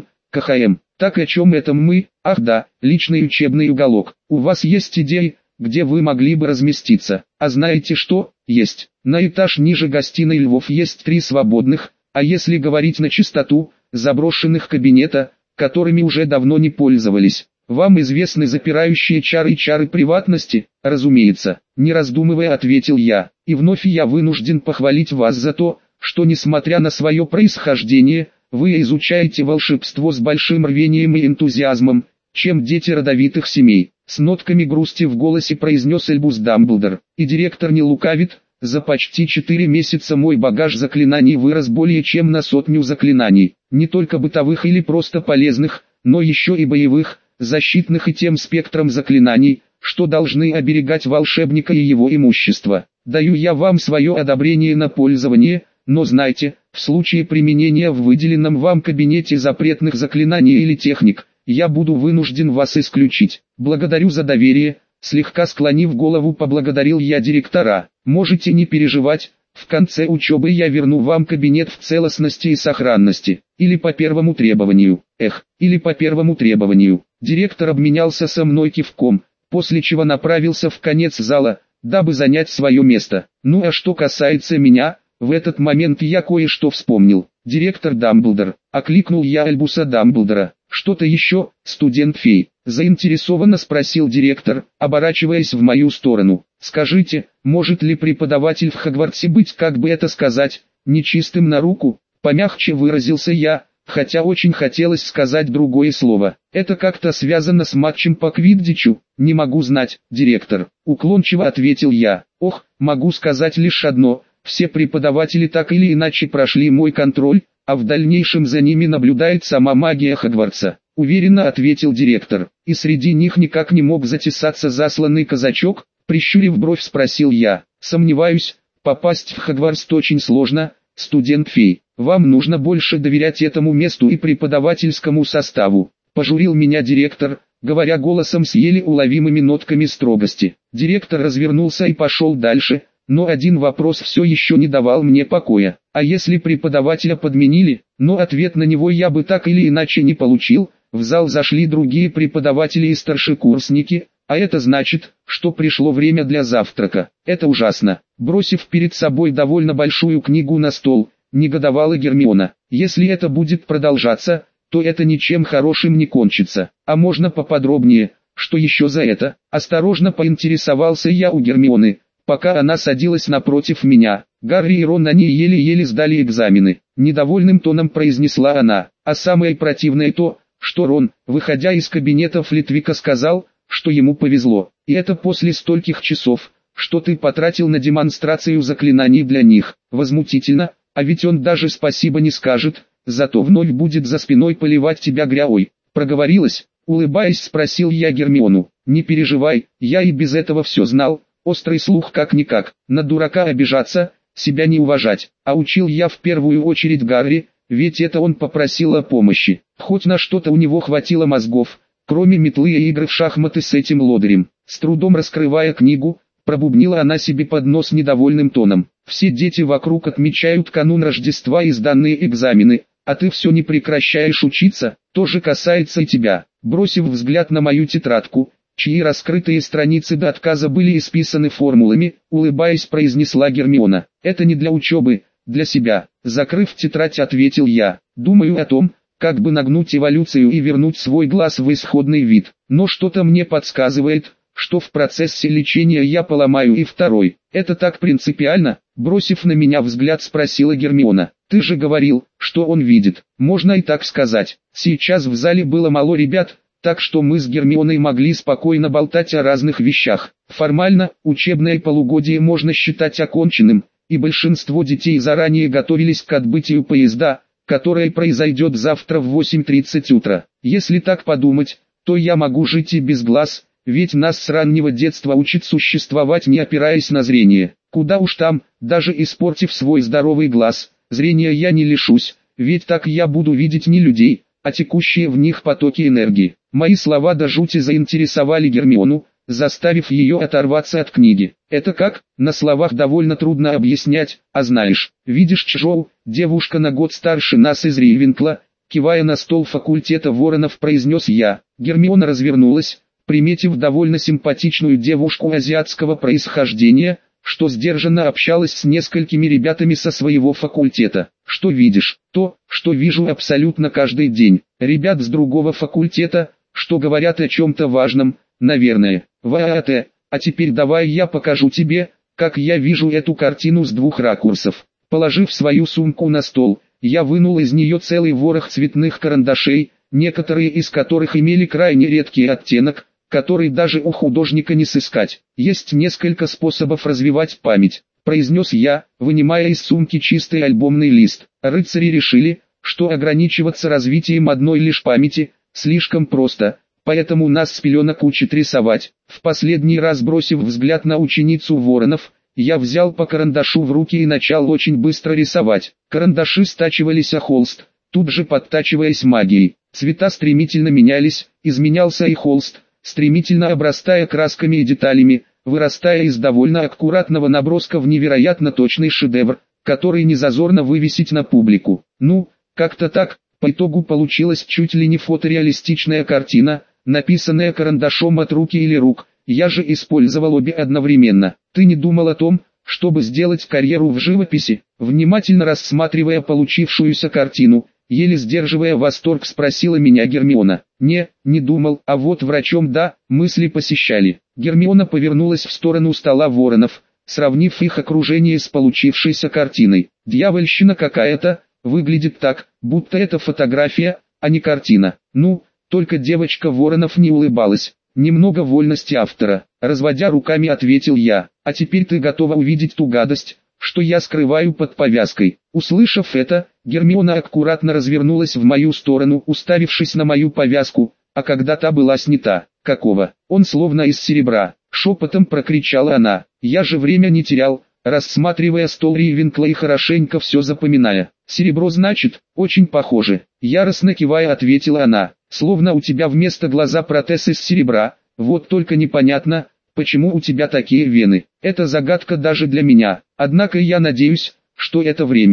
A: Так о чем это мы? Ах да, личный учебный уголок. У вас есть идеи, где вы могли бы разместиться? А знаете что? Есть. На этаж ниже гостиной Львов есть 3 свободных, а если говорить на чистоту, заброшенных кабинета, которыми уже давно не пользовались. Вам известны запирающие чары и чары приватности?» «Разумеется», — не раздумывая ответил я. «И вновь я вынужден похвалить вас за то, что несмотря на свое происхождение, вы изучаете волшебство с большим рвением и энтузиазмом, чем дети родовитых семей». С нотками грусти в голосе произнес Альбус Дамблдор. «И директор не лукавит, за почти 4 месяца мой багаж заклинаний вырос более чем на 100 заклинаний, не только бытовых или просто полезных, но еще и боевых, защитных и тем спектром заклинаний, что должны оберегать волшебника и его имущество. Даю я вам свое одобрение на пользование, но знайте, в случае применения в выделенном вам кабинете запретных заклинаний или техник, я буду вынужден вас исключить. Благодарю за доверие», — слегка склонив голову поблагодарил я директора. «Можете не переживать, в конце учебы я верну вам кабинет в целостности и сохранности. Или по первому требованию. Или по первому требованию». Директор обменялся со мной кивком, после чего направился в конец зала, дабы занять свое место. Ну а что касается меня, в этот момент я кое-что вспомнил. «Директор Дамблдор», — окликнул я Альбуса Дамблдора. «Что-то еще, студент-фей?» — заинтересованно спросил директор, оборачиваясь в мою сторону. «Скажите, может ли преподаватель в Хогвартсе быть, как бы это сказать, нечистым на руку?» — помягче выразился я, хотя очень хотелось сказать другое слово. «Это как-то связано с матчем по квиддичу?» «Не могу знать, директор», — уклончиво ответил я. Могу сказать лишь одно. Все преподаватели так или иначе прошли мой контроль, а в дальнейшем за ними наблюдает сама магия Хогвартса», — уверенно ответил директор. «И среди них никак не мог затесаться засланный казачок?» — прищурив бровь спросил я. «Сомневаюсь, попасть в Хогвартс очень сложно, студент-фей. Вам нужно больше доверять этому месту и преподавательскому составу», — пожурил меня директор, говоря голосом с еле уловимыми нотками строгости. Директор развернулся и пошел дальше. Но один вопрос все еще не давал мне покоя. А если преподавателя подменили? Но ответ на него я бы так или иначе не получил. В зал зашли другие преподаватели и старшекурсники, а это значит, что пришло время для завтрака. Это ужасно. Бросив перед собой довольно большую книгу на стол, негодовала Гермиона. Если это будет продолжаться, то это ничем хорошим не кончится. А можно поподробнее, что еще за это? Осторожно поинтересовался я у Гермионы, пока она садилась напротив меня. Гарри и Рон они еле-еле сдали экзамены. Недовольным тоном произнесла она. А самое противное то, что Рон, выходя из кабинета Флитвика, сказал, что ему повезло. И это после стольких часов, что ты потратил на демонстрацию заклинаний для них. Возмутительно, а ведь он даже спасибо не скажет, зато вновь будет за спиной поливать тебя грязью. Проговорилась? Улыбаясь, спросил я Гермиону. Не переживай, я и без этого все знал. Острый слух как-никак. На дурака обижаться, себя не уважать. А учил я в первую очередь Гарри, ведь это он попросил о помощи. Хоть на что-то у него хватило мозгов, кроме метлы и игры в шахматы с этим лодырем. С трудом раскрывая книгу, пробубнила она себе под нос недовольным тоном. Все дети вокруг отмечают канун Рождества и сданные экзамены, а ты все не прекращаешь учиться, то же касается и тебя. Бросив взгляд на мою тетрадку, чьи раскрытые страницы до отказа были исписаны формулами, улыбаясь, произнесла Гермиона. Это не для учебы, для себя. Закрыв тетрадь, ответил я. Думаю о том, как бы нагнуть эволюцию и вернуть свой глаз в исходный вид. Но что-то мне подсказывает, что в процессе лечения я поломаю и второй. Это так принципиально? Бросив на меня взгляд, спросила Гермиона. Ты же говорил, что он видит. Можно и так сказать. Сейчас в зале было мало ребят, так что мы с Гермионой могли спокойно болтать о разных вещах. Формально, учебное полугодие можно считать оконченным, и большинство детей заранее готовились к отбытию поезда, которое произойдет завтра в 8:30 утра. Если так подумать, то я могу жить и без глаз, ведь нас с раннего детства учат существовать, не опираясь на зрение. Куда уж там, даже испортив свой здоровый глаз, зрения я не лишусь, ведь так я буду видеть не людей, а текущие в них потоки энергии. Мои слова до жути заинтересовали Гермиону, заставив ее оторваться от книги. Это как? На словах довольно трудно объяснять, а знаешь, видишь Чжоу, девушка на год старше нас из Рейвенкла, кивая на стол факультета воронов, произнес я. Гермиона развернулась, приметив довольно симпатичную девушку азиатского происхождения, что сдержанно общалась с несколькими ребятами со своего факультета. Что видишь? То, что вижу абсолютно каждый день. Ребят с другого факультета, что говорят о чем-то важном, наверное. ВААТ, а теперь давай я покажу тебе, как я вижу эту картину с двух ракурсов. Положив свою сумку на стол, я вынул из нее целый ворох цветных карандашей, некоторые из которых имели крайне редкий оттенок, который даже у художника не сыскать. Есть несколько способов развивать память, произнес я, вынимая из сумки чистый альбомный лист. Рыцари решили, что ограничиваться развитием одной лишь памяти слишком просто, поэтому нас с пеленок учат рисовать. В последний раз, бросив взгляд на ученицу воронов, я взял по карандашу в руки и начал очень быстро рисовать. Карандаши стачивались о холст, тут же подтачиваясь магией. Цвета стремительно менялись, изменялся и холст, стремительно обрастая красками и деталями, вырастая из довольно аккуратного наброска в невероятно точный шедевр, который не зазорно вывесить на публику. Ну, как-то так, по итогу получилась чуть ли не фотореалистичная картина, написанная карандашом от руки или рук. Я же использовал обе одновременно. Ты не думал о том, чтобы сделать карьеру в живописи? Внимательно рассматривая получившуюся картину, еле сдерживая восторг, спросила меня Гермиона. Не думал, а вот врачом да, мысли посещали. Гермиона повернулась в сторону стола воронов, сравнив их окружение с получившейся картиной. Дьявольщина какая-то, выглядит так, будто это фотография, а не картина. Ну, только девочка воронов не улыбалась. Немного вольности автора, разводя руками, ответил я. А теперь ты готова увидеть ту гадость, что я скрываю под повязкой. Услышав это, Гермиона аккуратно развернулась в мою сторону, уставившись на мою повязку, а когда та была снята. Какого? Он словно из серебра, шепотом прокричала она. Я же время не терял, рассматривая стол Рейвенкла и хорошенько все запоминая. Серебро, значит, очень похоже. Яростно кивая, ответила она. Словно у тебя вместо глаза протез из серебра, вот только непонятно, почему у тебя такие вены. Это загадка даже для меня, однако я надеюсь, что это временно.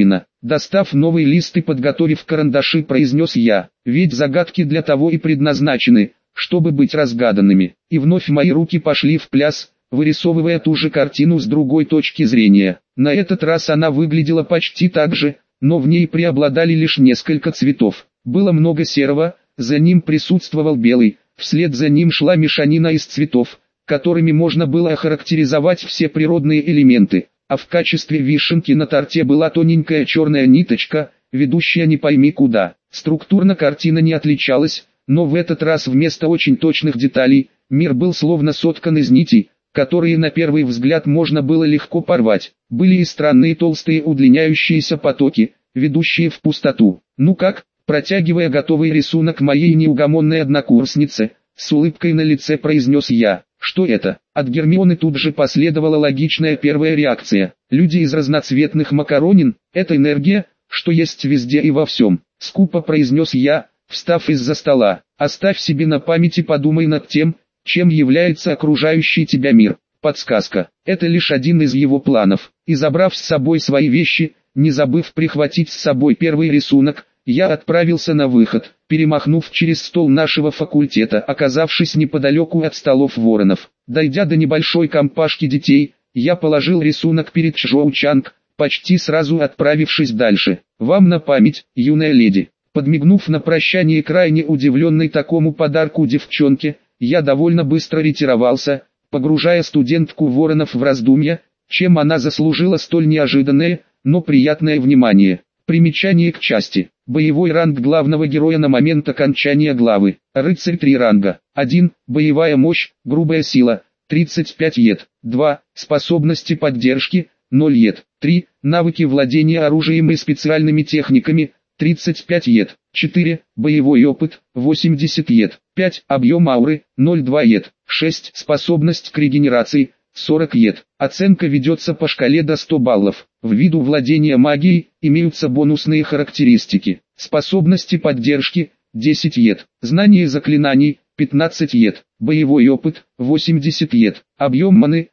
A: Достав новый лист и подготовив карандаши, произнес я. Ведь загадки для того и предназначены, чтобы быть разгаданными. И вновь мои руки пошли в пляс, вырисовывая ту же картину с другой точки зрения. На этот раз она выглядела почти так же, но в ней преобладали лишь несколько цветов. Было много серого, за ним присутствовал белый, вслед за ним шла мешанина из цветов, которыми можно было охарактеризовать все природные элементы, а в качестве вишенки на торте была тоненькая черная ниточка, ведущая не пойми куда. Структурно картина не отличалась, но в этот раз вместо очень точных деталей, мир был словно соткан из нитей, которые на первый взгляд можно было легко порвать. Были и странные толстые удлиняющиеся потоки, ведущие в пустоту. «Ну как?» – протягивая готовый рисунок моей неугомонной однокурснице, с улыбкой на лице произнес я. «Что это?» От Гермионы тут же последовала логичная первая реакция. «Люди из разноцветных макаронин – это энергия, что есть везде и во всем», – скупо произнес я, встав из-за стола. «Оставь себе на память и подумай над тем, чем является окружающий тебя мир». Подсказка. Это лишь один из его планов. И забрав с собой свои вещи, не забыв прихватить с собой первый рисунок, я отправился на выход, перемахнув через стол нашего факультета, оказавшись неподалеку от столов воронов. Дойдя до небольшой компашки детей, я положил рисунок перед Чжоу Чанг, почти сразу отправившись дальше. «Вам на память, юная леди». Подмигнув на прощание крайне удивленной такому подарку девчонке, я довольно быстро ретировался, погружая студентку Воронов в раздумья, чем она заслужила столь неожиданное, но приятное внимание. Примечание к части. Боевой ранг главного героя на момент окончания главы. Рыцарь 3 ранга. 1. Боевая мощь, грубая сила, 35 ед. 2. Способности поддержки, 0 ед. 3. Навыки владения оружием и специальными техниками, 35 ед. 4. Боевой опыт, 80 ед. 5. Объем ауры, 0,2 ед. 6. Способность к регенерации, 40 ед. Оценка ведется по шкале до 100 баллов. В виду владения магией, имеются бонусные характеристики. Способности поддержки, 10 ед. Знание заклинаний, 15 ед. Боевой опыт, 80 ед. Объем маны,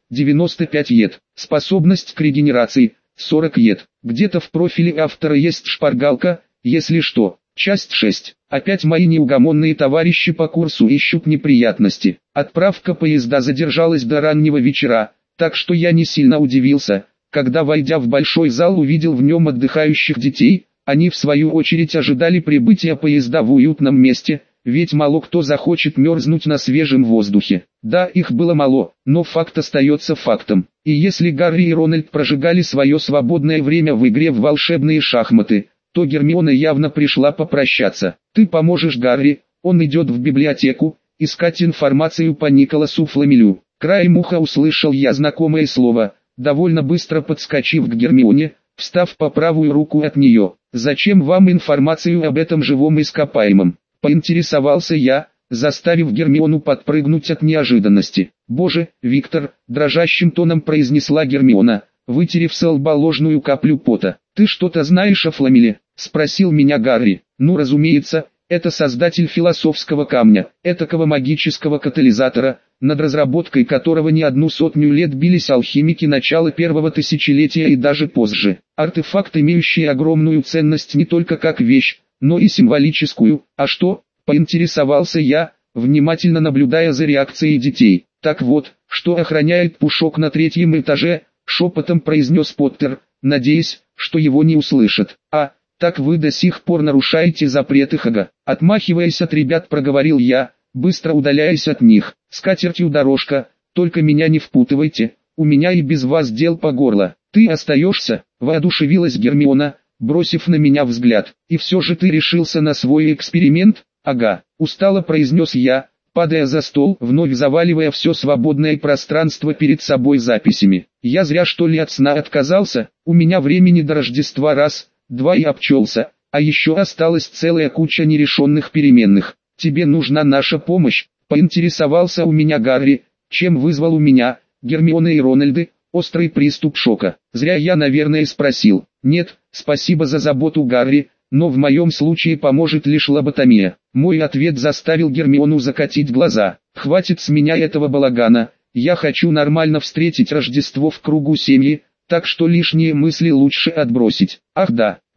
A: 95 ед. Способность к регенерации, 40 ед. Где-то в профиле автора есть шпаргалка, если что. Часть 6. Опять мои неугомонные товарищи по курсу ищут неприятности. Отправка поезда задержалась до раннего вечера, так что я не сильно удивился, когда, войдя в большой зал, увидел в нем отдыхающих детей. Они в свою очередь ожидали прибытия поезда в уютном месте, ведь мало кто захочет мерзнуть на свежем воздухе. Да, их было мало, но факт остается фактом. И если Гарри и Рональд прожигали свое свободное время в игре в волшебные шахматы, то Гермиона явно пришла попрощаться. «Ты поможешь Гарри, он идет в библиотеку, искать информацию по Николасу Фламелю». Краем уха услышал я знакомое слово, довольно быстро подскочив к Гермионе, встав по правую руку от нее. «Зачем вам информацию об этом живом ископаемом?» Поинтересовался я, заставив Гермиону подпрыгнуть от неожиданности. «Боже, Виктор», дрожащим тоном произнесла Гермиона, вытерев со лба ложную каплю пота. «Ты что-то знаешь о Фламеле?» – спросил меня Гарри. «Ну, разумеется, это создатель философского камня, этакого магического катализатора, над разработкой которого не одну сотню лет бились алхимики начала первого тысячелетия и даже позже. Артефакт, имеющий огромную ценность не только как вещь, но и символическую. А что?» – поинтересовался я, внимательно наблюдая за реакцией детей. «Так вот, что охраняет пушок на 3-м этаже», – шепотом произнес Поттер, надеясь, что его не услышат. «А, так вы до сих пор нарушаете запреты Хага». Отмахиваясь от ребят, проговорил я, быстро удаляясь от них. «С катертью дорожка, только меня не впутывайте, у меня и без вас дел по горло». «Ты остаешься?» – воодушевилась Гермиона, бросив на меня взгляд. «И все же ты решился на свой эксперимент?» «Ага», – устало произнес я, падая за стол, вновь заваливая все свободное пространство перед собой записями. «Я зря что ли от сна отказался? У меня времени до Рождества раз, два и обчелся, а еще осталась целая куча нерешенных переменных. Тебе нужна наша помощь?» – поинтересовался у меня Гарри, чем вызвал у меня, Гермионы и Рональды, острый приступ шока. Зря я, наверное, спросил. «Нет, спасибо за заботу, Гарри, но в моем случае поможет лишь лоботомия». Мой ответ заставил Гермиону закатить глаза. «Хватит с меня этого балагана, я хочу нормально встретить Рождество в кругу семьи, так что лишние мысли лучше отбросить». «Ах да,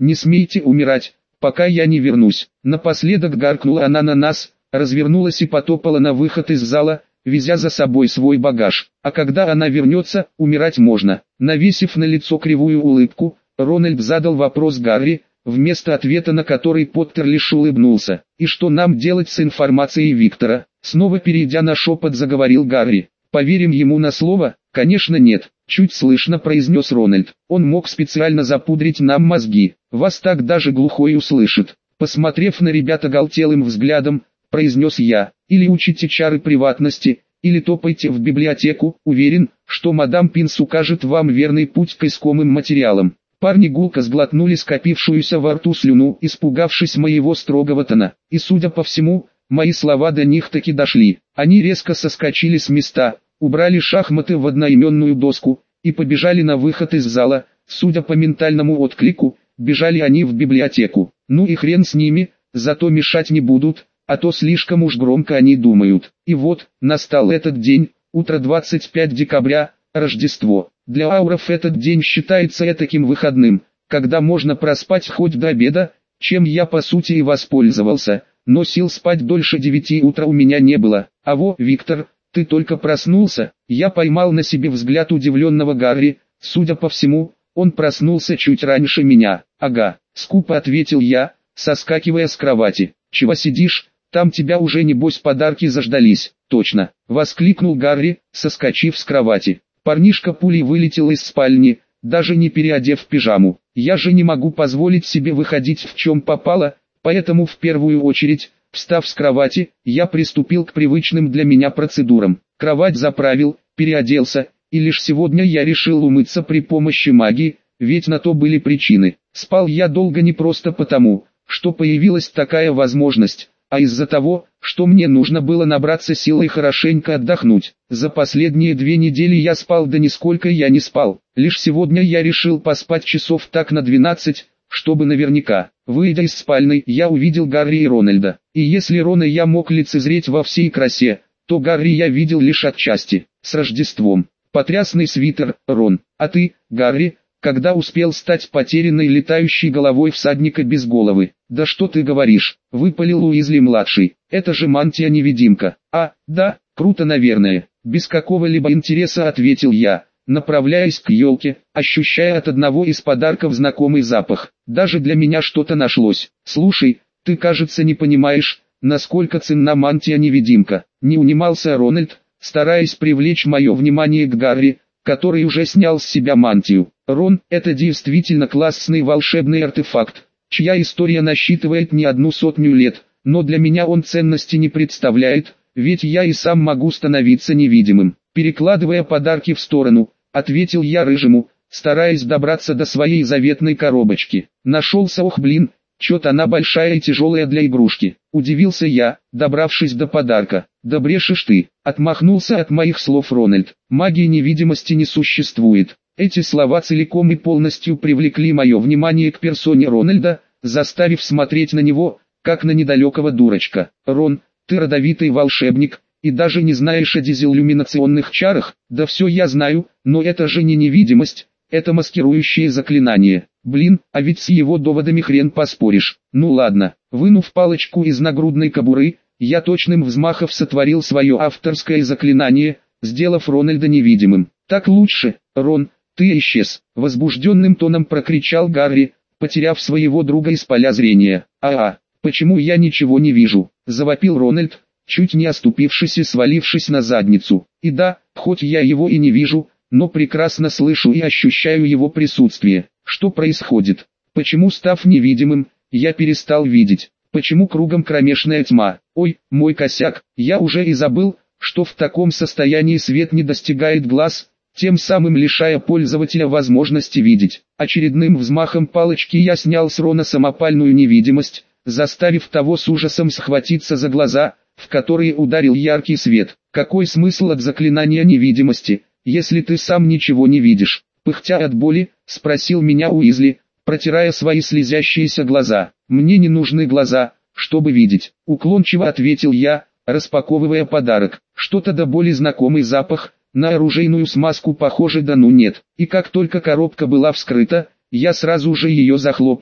A: Не смейте умирать, пока я не вернусь. Напоследок гаркнула она на нас, развернулась и потопала на выход из зала, везя за собой свой багаж. А когда она вернется, умирать можно. Навесив на лицо кривую улыбку, Рональд задал вопрос Гарри, вместо ответа на который Поттер лишь улыбнулся. «И что нам делать с информацией Виктора?» Снова перейдя на шепот заговорил Гарри. «Поверим ему на слово?» «Конечно нет», — чуть слышно произнес Рональд. «Он мог специально запудрить нам мозги. Вас так даже глухой услышит». Посмотрев на ребят оголтелым взглядом, произнес я: «Или учите чары приватности, или топайте в библиотеку. Уверен, что мадам Пинс укажет вам верный путь к искомым материалам». Парни гулко сглотнули скопившуюся во рту слюну, испугавшись моего строгого тона. И судя по всему, мои слова до них таки дошли. Они резко соскочили с места, убрали шахматы в одноименную доску и побежали на выход из зала. Судя по ментальному отклику, бежали они в библиотеку. Ну и хрен с ними, зато мешать не будут, а то слишком уж громко они думают. И вот, настал этот день, утро 25 декабря, Рождество. Для ауров этот день считается этаким выходным, когда можно проспать хоть до обеда, чем я по сути и воспользовался, но сил спать дольше 9 утра у меня не было. «А во, Виктор, ты только проснулся?» Я поймал на себе взгляд удивленного Гарри. Судя по всему, он проснулся чуть раньше меня. «Ага», — скупо ответил я, соскакивая с кровати. «Чего сидишь? Там тебя уже небось подарки заждались». «Точно», — воскликнул Гарри, соскочив с кровати. Парнишка пулей вылетел из спальни, даже не переодев пижаму. Я же не могу позволить себе выходить в чем попало, поэтому в первую очередь, встав с кровати, я приступил к привычным для меня процедурам. Кровать заправил, переоделся, и лишь сегодня я решил умыться при помощи магии, ведь на то были причины. Спал я долго не просто потому, что появилась такая возможность, а из-за того, что мне нужно было набраться сил и хорошенько отдохнуть. За последние 2 недели я спал, да нисколько я не спал. Лишь сегодня я решил поспать часов так на 12, чтобы наверняка. Выйдя из спальни, я увидел Гарри и Рональда. И если Рона я мог лицезреть во всей красе, то Гарри я видел лишь отчасти. «С Рождеством!» «Потрясный свитер, Рон. А ты, Гарри, когда успел стать потерянной летающей головой всадника без головы?» «Да что ты говоришь?» — выпалил Уизли-младший. «Это же мантия-невидимка». «А, да, круто, наверное». Без какого-либо интереса ответил я, направляясь к елке, ощущая от одного из подарков знакомый запах. Даже для меня что-то нашлось. «Слушай, ты, кажется, не понимаешь, насколько ценна мантия-невидимка». Не унимался Рональд, стараясь привлечь мое внимание к Гарри, который уже снял с себя мантию. «Рон, это действительно классный волшебный артефакт, чья история насчитывает не 100 лет, но для меня он ценности не представляет, ведь я и сам могу становиться невидимым». Перекладывая подарки в сторону, ответил я Рыжему, стараясь добраться до своей заветной коробочки. Нашелся, ох блин, чё-то она большая и тяжелая для игрушки. Удивился я, добравшись до подарка. «Да брешешь ты», — отмахнулся от моих слов Рональд. «Магии невидимости не существует». Эти слова целиком и полностью привлекли мое внимание к персоне Рональда, заставив смотреть на него, как на недалекого дурачка. «Рон, ты родовитый волшебник, и даже не знаешь о дезиллюминационных чарах?» «Да все я знаю, но это же не невидимость, это маскирующее заклинание». «Блин, а ведь с его доводами хрен поспоришь». «Ну ладно». Вынув палочку из нагрудной кобуры, я точным взмахом сотворил свое авторское заклинание, сделав Рональда невидимым. «Так лучше, Рон, ты исчез», — возбужденным тоном прокричал Гарри, потеряв своего друга из поля зрения. Почему я ничего не вижу?» — завопил Рональд, чуть не оступившись и свалившись на задницу. «И да, хоть я его и не вижу, но прекрасно слышу и ощущаю его присутствие. Что происходит? Почему, став невидимым, я перестал видеть? Почему кругом кромешная тьма? Ой, мой косяк, я уже и забыл, что в таком состоянии свет не достигает глаз, тем самым лишая пользователя возможности видеть». Очередным взмахом палочки я снял с Рона самопальную невидимость, заставив того с ужасом схватиться за глаза, в которые ударил яркий свет. «Какой смысл от заклинания невидимости, если ты сам ничего не видишь?» Пыхтя от боли, спросил меня Уизли, протирая свои слезящиеся глаза. «Мне не нужны глаза, чтобы видеть», — уклончиво ответил я, распаковывая подарок. Что-то до боли знакомый запах, на оружейную смазку похоже, да ну нет. И как только коробка была вскрыта, я сразу же ее захлопнул,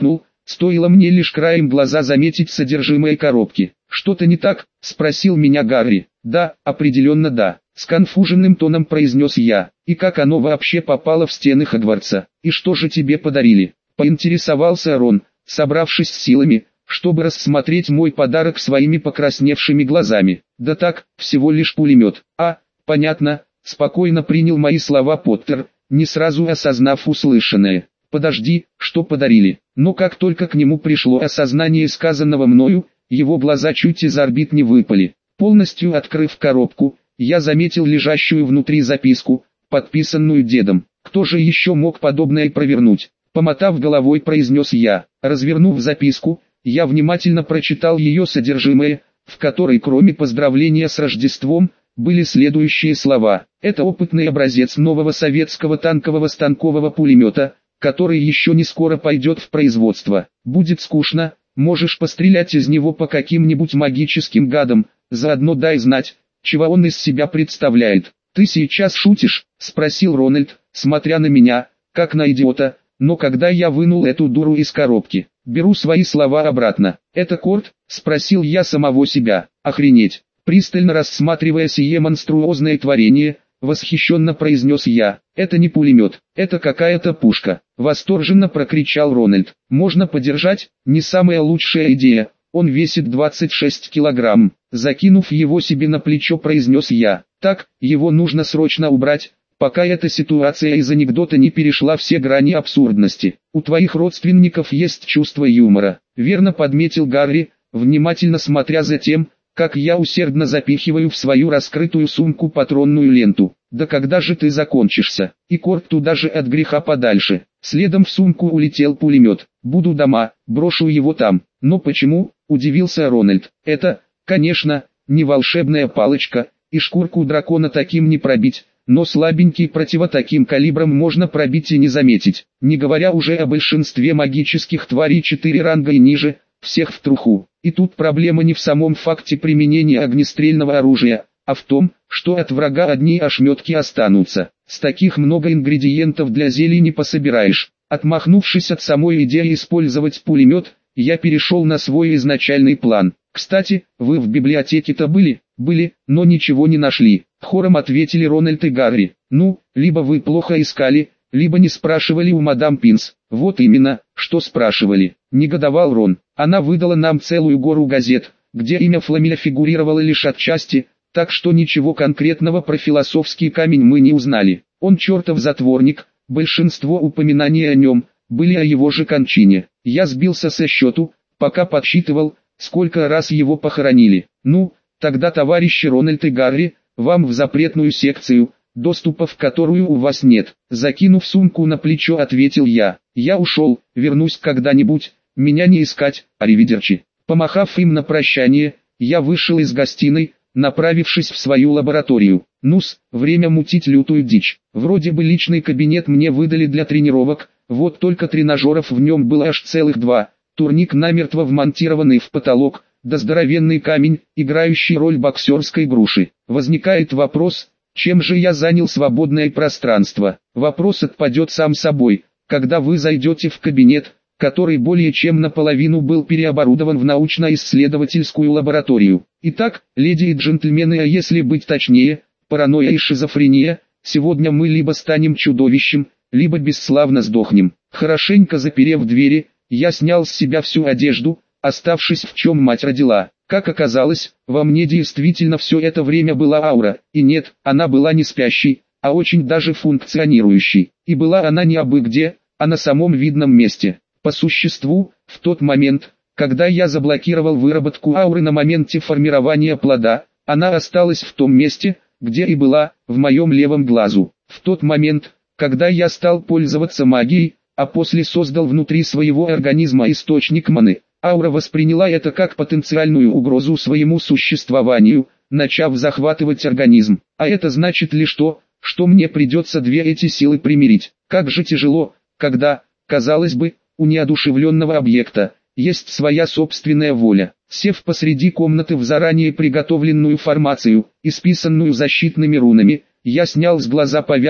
A: Стоило мне лишь краем глаза заметить содержимое коробки. «Что-то не так?» – спросил меня Гарри. «Да, определенно да», – сконфуженным тоном произнес я. «И как оно вообще попало в стены Хогвартса? И что же тебе подарили?» – поинтересовался Рон, собравшись с силами, чтобы рассмотреть мой подарок своими покрасневшими глазами. «Да так, всего лишь пулемет». «А, понятно», – спокойно принял мои слова Поттер, не сразу осознав услышанное. «Подожди, что подарили?» Но как только к нему пришло осознание сказанного мною, его глаза чуть из орбит не выпали. Полностью открыв коробку, я заметил лежащую внутри записку, подписанную дедом. Кто же еще мог подобное провернуть? Помотав головой, произнес я. Развернув записку, я внимательно прочитал ее содержимое, в которой кроме поздравления с Рождеством, были следующие слова. Это опытный образец нового советского танкового станкового пулемета, который еще не скоро пойдет в производство. Будет скучно, можешь пострелять из него по каким-нибудь магическим гадам, заодно дай знать, чего он из себя представляет. «Ты сейчас шутишь?» – спросил Рональд, смотря на меня, как на идиота, но когда я вынул эту дуру из коробки, беру свои слова обратно. «Это корд?» – спросил я самого себя. «Охренеть!» Пристально рассматривая сие монструозное творение, восхищенно произнес я. «Это не пулемет, это какая-то пушка!» Восторженно прокричал Рональд. «Можно подержать?» «Не самая лучшая идея, он весит 26 килограмм». Закинув его себе на плечо, произнес я. «Так, его нужно срочно убрать, пока эта ситуация из анекдота не перешла все грани абсурдности. У твоих родственников есть чувство юмора», верно подметил Гарри, внимательно смотря за тем, как я усердно запихиваю в свою раскрытую сумку патронную ленту. «Да когда же ты закончишься?» И Корт туда же от греха подальше. Следом в сумку улетел пулемет. «Буду дома, брошу его там». «Но почему?» – удивился Рональд. «Это, конечно, не волшебная палочка, и шкурку дракона таким не пробить, но слабенький противо таким калибром можно пробить и не заметить, не говоря уже о большинстве магических тварей 4 ранга и ниже, всех в труху. И тут проблема не в самом факте применения огнестрельного оружия, а в том, что от врага одни ошметки останутся. С таких много ингредиентов для зелий не пособираешь». Отмахнувшись от самой идеи использовать пулемет, я перешел на свой изначальный план. «Кстати, вы в библиотеке-то были?» «Были, но ничего не нашли», — хором ответили Рональд и Гарри. «Ну, либо вы плохо искали, либо не спрашивали у мадам Пинс». «Вот именно, что спрашивали», — негодовал Рон. «Она выдала нам целую гору газет, где имя Фламеля фигурировало лишь отчасти, так что ничего конкретного про философский камень мы не узнали. Он чертов затворник, большинство упоминаний о нем были о его же кончине. Я сбился со счету, пока подсчитывал, сколько раз его похоронили. Ну, тогда, товарищи Рональд и Гарри, вам в запретную секцию, доступа в которую у вас нет». Закинув сумку на плечо, ответил я. «Я ушел, вернусь когда-нибудь, меня не искать, аривидерчи». Помахав им на прощание, я вышел из гостиной, направившись в свою лабораторию. Ну-с, время мутить лютую дичь. Вроде бы личный кабинет мне выдали для тренировок, вот только тренажеров в нем было аж целых 2. Турник намертво вмонтированный в потолок, да здоровенный камень, играющий роль боксерской груши. Возникает вопрос, чем же я занял свободное пространство? Вопрос отпадет сам собой, когда вы зайдете в кабинет, который более чем наполовину был переоборудован в научно-исследовательскую лабораторию. Итак, леди и джентльмены, а если быть точнее, паранойя и шизофрения, сегодня мы либо станем чудовищем, либо бесславно сдохнем. Хорошенько заперев двери, я снял с себя всю одежду, оставшись в чем мать родила. Как оказалось, во мне действительно все это время была аура, и нет, она была не спящей, а очень даже функционирующей. И была она не абы где, а на самом видном месте. По существу, в тот момент, когда я заблокировал выработку ауры на моменте формирования плода, она осталась в том месте, где и была, в моем левом глазу. В тот момент, когда я стал пользоваться магией, а после создал внутри своего организма источник маны, аура восприняла это как потенциальную угрозу своему существованию, начав захватывать организм. А это значит лишь то, что мне придется две эти силы примирить. Как же тяжело, когда, казалось бы, у неодушевленного объекта есть своя собственная воля. Сев посреди комнаты в заранее приготовленную формацию, исписанную защитными рунами, я снял с глаза повязку,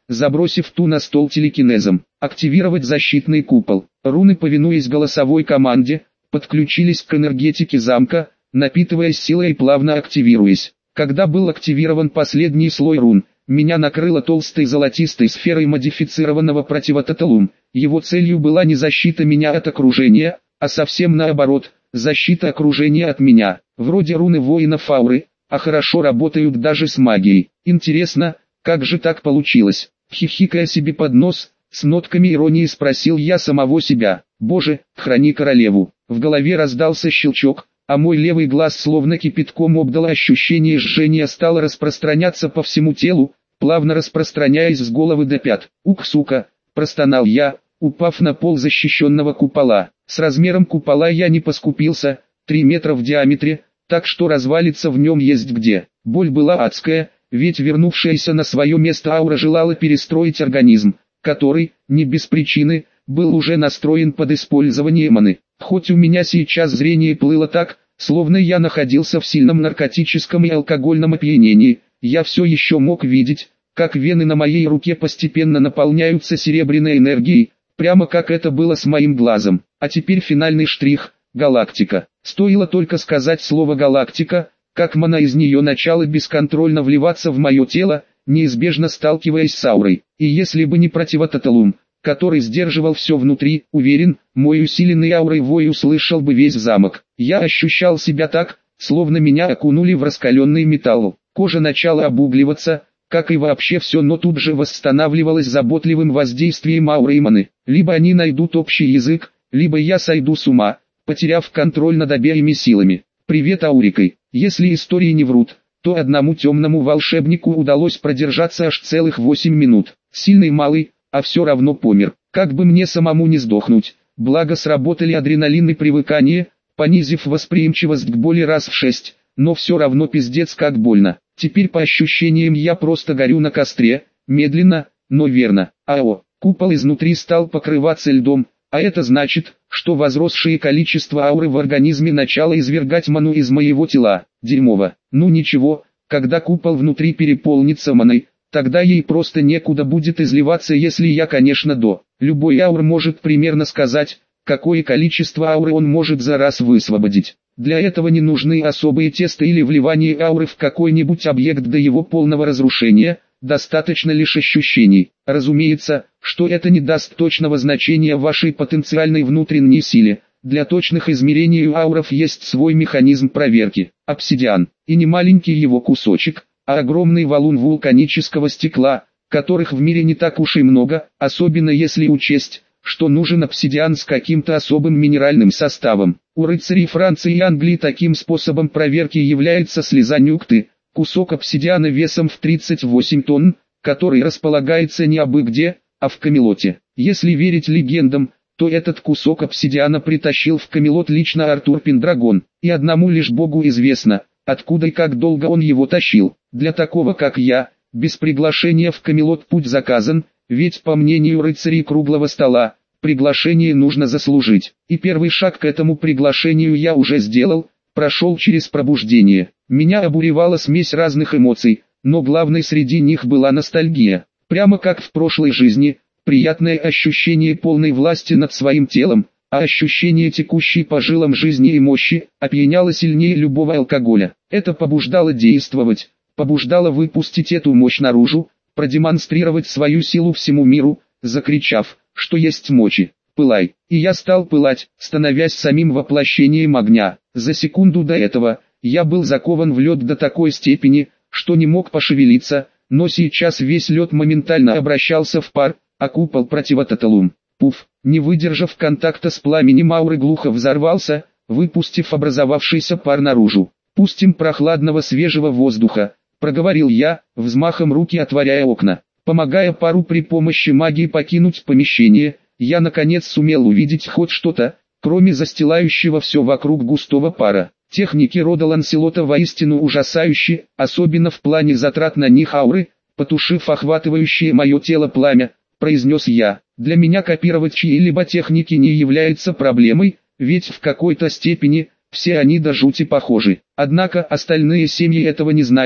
A: забросив ту на стол телекинезом. Активировать защитный купол. Руны, повинуясь голосовой команде, подключились к энергетике замка, напитываясь силой и плавно активируясь. Когда был активирован последний слой рун, меня накрыло толстой золотистой сферой модифицированного противототалум. Его целью была не защита меня от окружения, а совсем наоборот, защита окружения от меня. Вроде руны воинов ауры, а хорошо работают даже с магией. Интересно, как же так получилось? Хихикая себе под нос, с нотками иронии спросил я самого себя. Боже, храни королеву. В голове раздался щелчок, а мой левый глаз словно кипятком обдало, ощущение жжения стало распространяться по всему телу, плавно распространяясь с головы до пят. «Ух, сука!» – простонал я, упав на пол защищенного купола. С размером купола я не поскупился, 3 метра в диаметре, так что развалиться в нем есть где. Боль была адская, ведь вернувшаяся на свое место аура желала перестроить организм, который, не без причины, был уже настроен под использование маны. Хоть у меня сейчас зрение плыло так, словно я находился в сильном наркотическом и алкогольном опьянении, я все еще мог видеть, как вены на моей руке постепенно наполняются серебряной энергией, прямо как это было с моим глазом. А теперь финальный штрих – галактика. Стоило только сказать слово «галактика», как мана из нее начала бесконтрольно вливаться в мое тело, неизбежно сталкиваясь с аурой. И если бы не противототалум, который сдерживал все внутри, уверен, мой усиленный аурой вой услышал бы весь замок. Я ощущал себя так, словно меня окунули в раскаленный металл. Кожа начала обугливаться, как и вообще все, но тут же восстанавливалась заботливым воздействием ауры и маны. Либо они найдут общий язык, либо я сойду с ума, потеряв контроль над обеими силами. Привет, Аурикой. Если истории не врут, то одному темному волшебнику удалось продержаться аж целых 8 минут. Сильный малый, а все равно помер. Как бы мне самому не сдохнуть, благо сработали адреналин и привыкание, понизив восприимчивость к боли раз в 6, но все равно пиздец как больно. Теперь по ощущениям я просто горю на костре, медленно, но верно. Купол изнутри стал покрываться льдом, а это значит, что возросшее количество ауры в организме начало извергать ману из моего тела. Дерьмово. Ну ничего, когда купол внутри переполнится маной, тогда ей просто некуда будет изливаться, если я, конечно, любой аур может примерно сказать, какое количество ауры он может за раз высвободить. Для этого не нужны особые тесты или вливание ауры в какой-нибудь объект до его полного разрушения, достаточно лишь ощущений. Разумеется, что это не даст точного значения вашей потенциальной внутренней силе. Для точных измерений у ауров есть свой механизм проверки. Обсидиан. И не маленький его кусочек, а огромный валун вулканического стекла, которых в мире не так уж и много, особенно если учесть, что нужен обсидиан с каким-то особым минеральным составом. У рыцарей Франции и Англии таким способом проверки является слеза нюкты, кусок обсидиана весом в 38 тонн, который располагается не абы где, а в Камелоте. Если верить легендам, то этот кусок обсидиана притащил в Камелот лично Артур Пендрагон, и одному лишь Богу известно, откуда и как долго он его тащил. Для такого как я, без приглашения в Камелот путь заказан, ведь по мнению рыцарей круглого стола, приглашение нужно заслужить. И первый шаг к этому приглашению я уже сделал, прошел через пробуждение. Меня обуревала смесь разных эмоций, но главной среди них была ностальгия. Прямо как в прошлой жизни, приятное ощущение полной власти над своим телом, а ощущение текущей по жилам жизни и мощи, опьяняло сильнее любого алкоголя. Это побуждало действовать, побуждало выпустить эту мощь наружу, продемонстрировать свою силу всему миру, закричав, что есть мочи. «Пылай!» И я стал пылать, становясь самим воплощением огня. За секунду до этого, я был закован в лед до такой степени, что не мог пошевелиться, но сейчас весь лед моментально обращался в пар, а купол противототалум. Пуф, не выдержав контакта с пламенем ауры, глухо взорвался, выпустив образовавшийся пар наружу. «Пустим прохладного свежего воздуха», — проговорил я, взмахом руки отворяя окна. Помогая пару при помощи магии покинуть помещение, я наконец сумел увидеть хоть что-то, кроме застилающего все вокруг густого пара. Техники рода Ланселота воистину ужасающие, особенно в плане затрат на них ауры. Потушив охватывающее мое тело пламя, произнес я. Для меня копировать чьи-либо техники не является проблемой, ведь в какой-то степени все они до жути похожи. Однако остальные семьи этого не знают,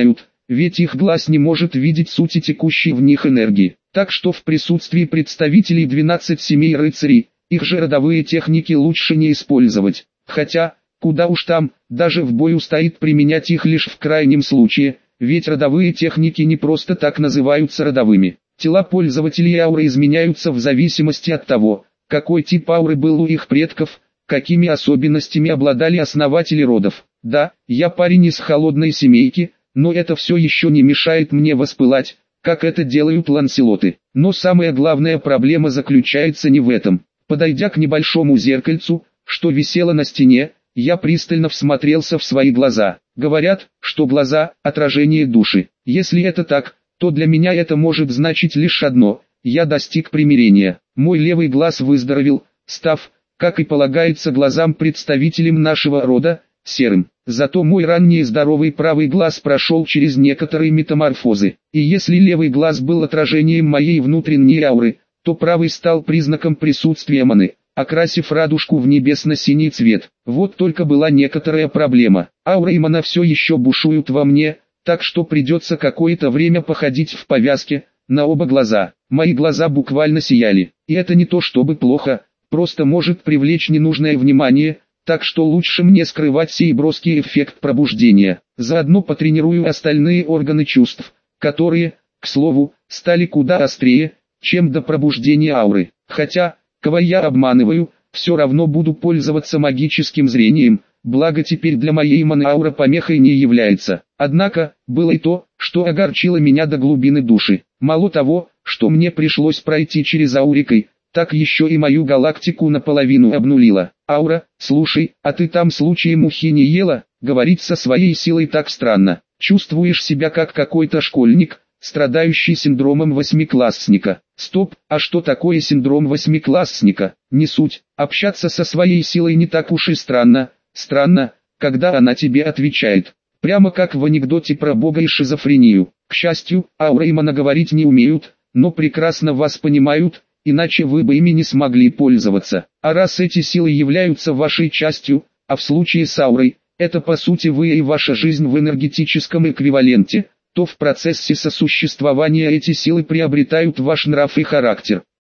A: ведь их глаз не может видеть сути текущей в них энергии. Так что в присутствии представителей 12 семей рыцарей, их же родовые техники лучше не использовать. Хотя, куда уж там, даже в бою стоит применять их лишь в крайнем случае, ведь родовые техники не просто так называются родовыми. Тела пользователей ауры изменяются в зависимости от того, какой тип ауры был у их предков, какими особенностями обладали основатели родов. Да, я парень из холодной семейки, но это все еще не мешает мне воспылать, как это делают ланселоты. Но самая главная проблема заключается не в этом. Подойдя к небольшому зеркальцу, что висело на стене, я пристально всмотрелся в свои глаза. Говорят, что глаза – отражение души. Если это так, то для меня это может значить лишь одно – я достиг примирения. Мой левый глаз выздоровел, став, как и полагается глазам представителям нашего рода, серым. Зато мой ранее здоровый правый глаз прошел через некоторые метаморфозы. И если левый глаз был отражением моей внутренней ауры, то правый стал признаком присутствия маны, окрасив радужку в небесно-синий цвет. Вот только была некоторая проблема. Аура и мана все еще бушуют во мне, так что придется какое-то время походить в повязке на оба глаза. Мои глаза буквально сияли. И это не то чтобы плохо, просто может привлечь ненужное внимание, так что лучше мне скрывать сей броский эффект пробуждения. Заодно потренирую остальные органы чувств, которые, к слову, стали куда острее, чем до пробуждения ауры. Хотя, кого я обманываю, все равно буду пользоваться магическим зрением, благо теперь для моей маны аура помехой не является. Однако, было и то, что огорчило меня до глубины души. Мало того, что мне пришлось пройти через аурикой, так еще и мою галактику наполовину обнулила. Аура, слушай, а ты там случаем мухи не ела? Говорить со своей силой так странно. Чувствуешь себя как какой-то школьник, страдающий синдромом восьмиклассника. Стоп, а что такое синдром восьмиклассника? Не суть, общаться со своей силой не так уж и странно. Странно, когда она тебе отвечает. Прямо как в анекдоте про Бога и шизофрению. К счастью, аура и мана говорить не умеют, но прекрасно вас понимают, иначе вы бы ими не смогли пользоваться. А раз эти силы являются вашей частью, а в случае с аурой, это по сути вы и ваша жизнь в энергетическом эквиваленте, то в процессе сосуществования эти силы приобретают ваш нрав и характер.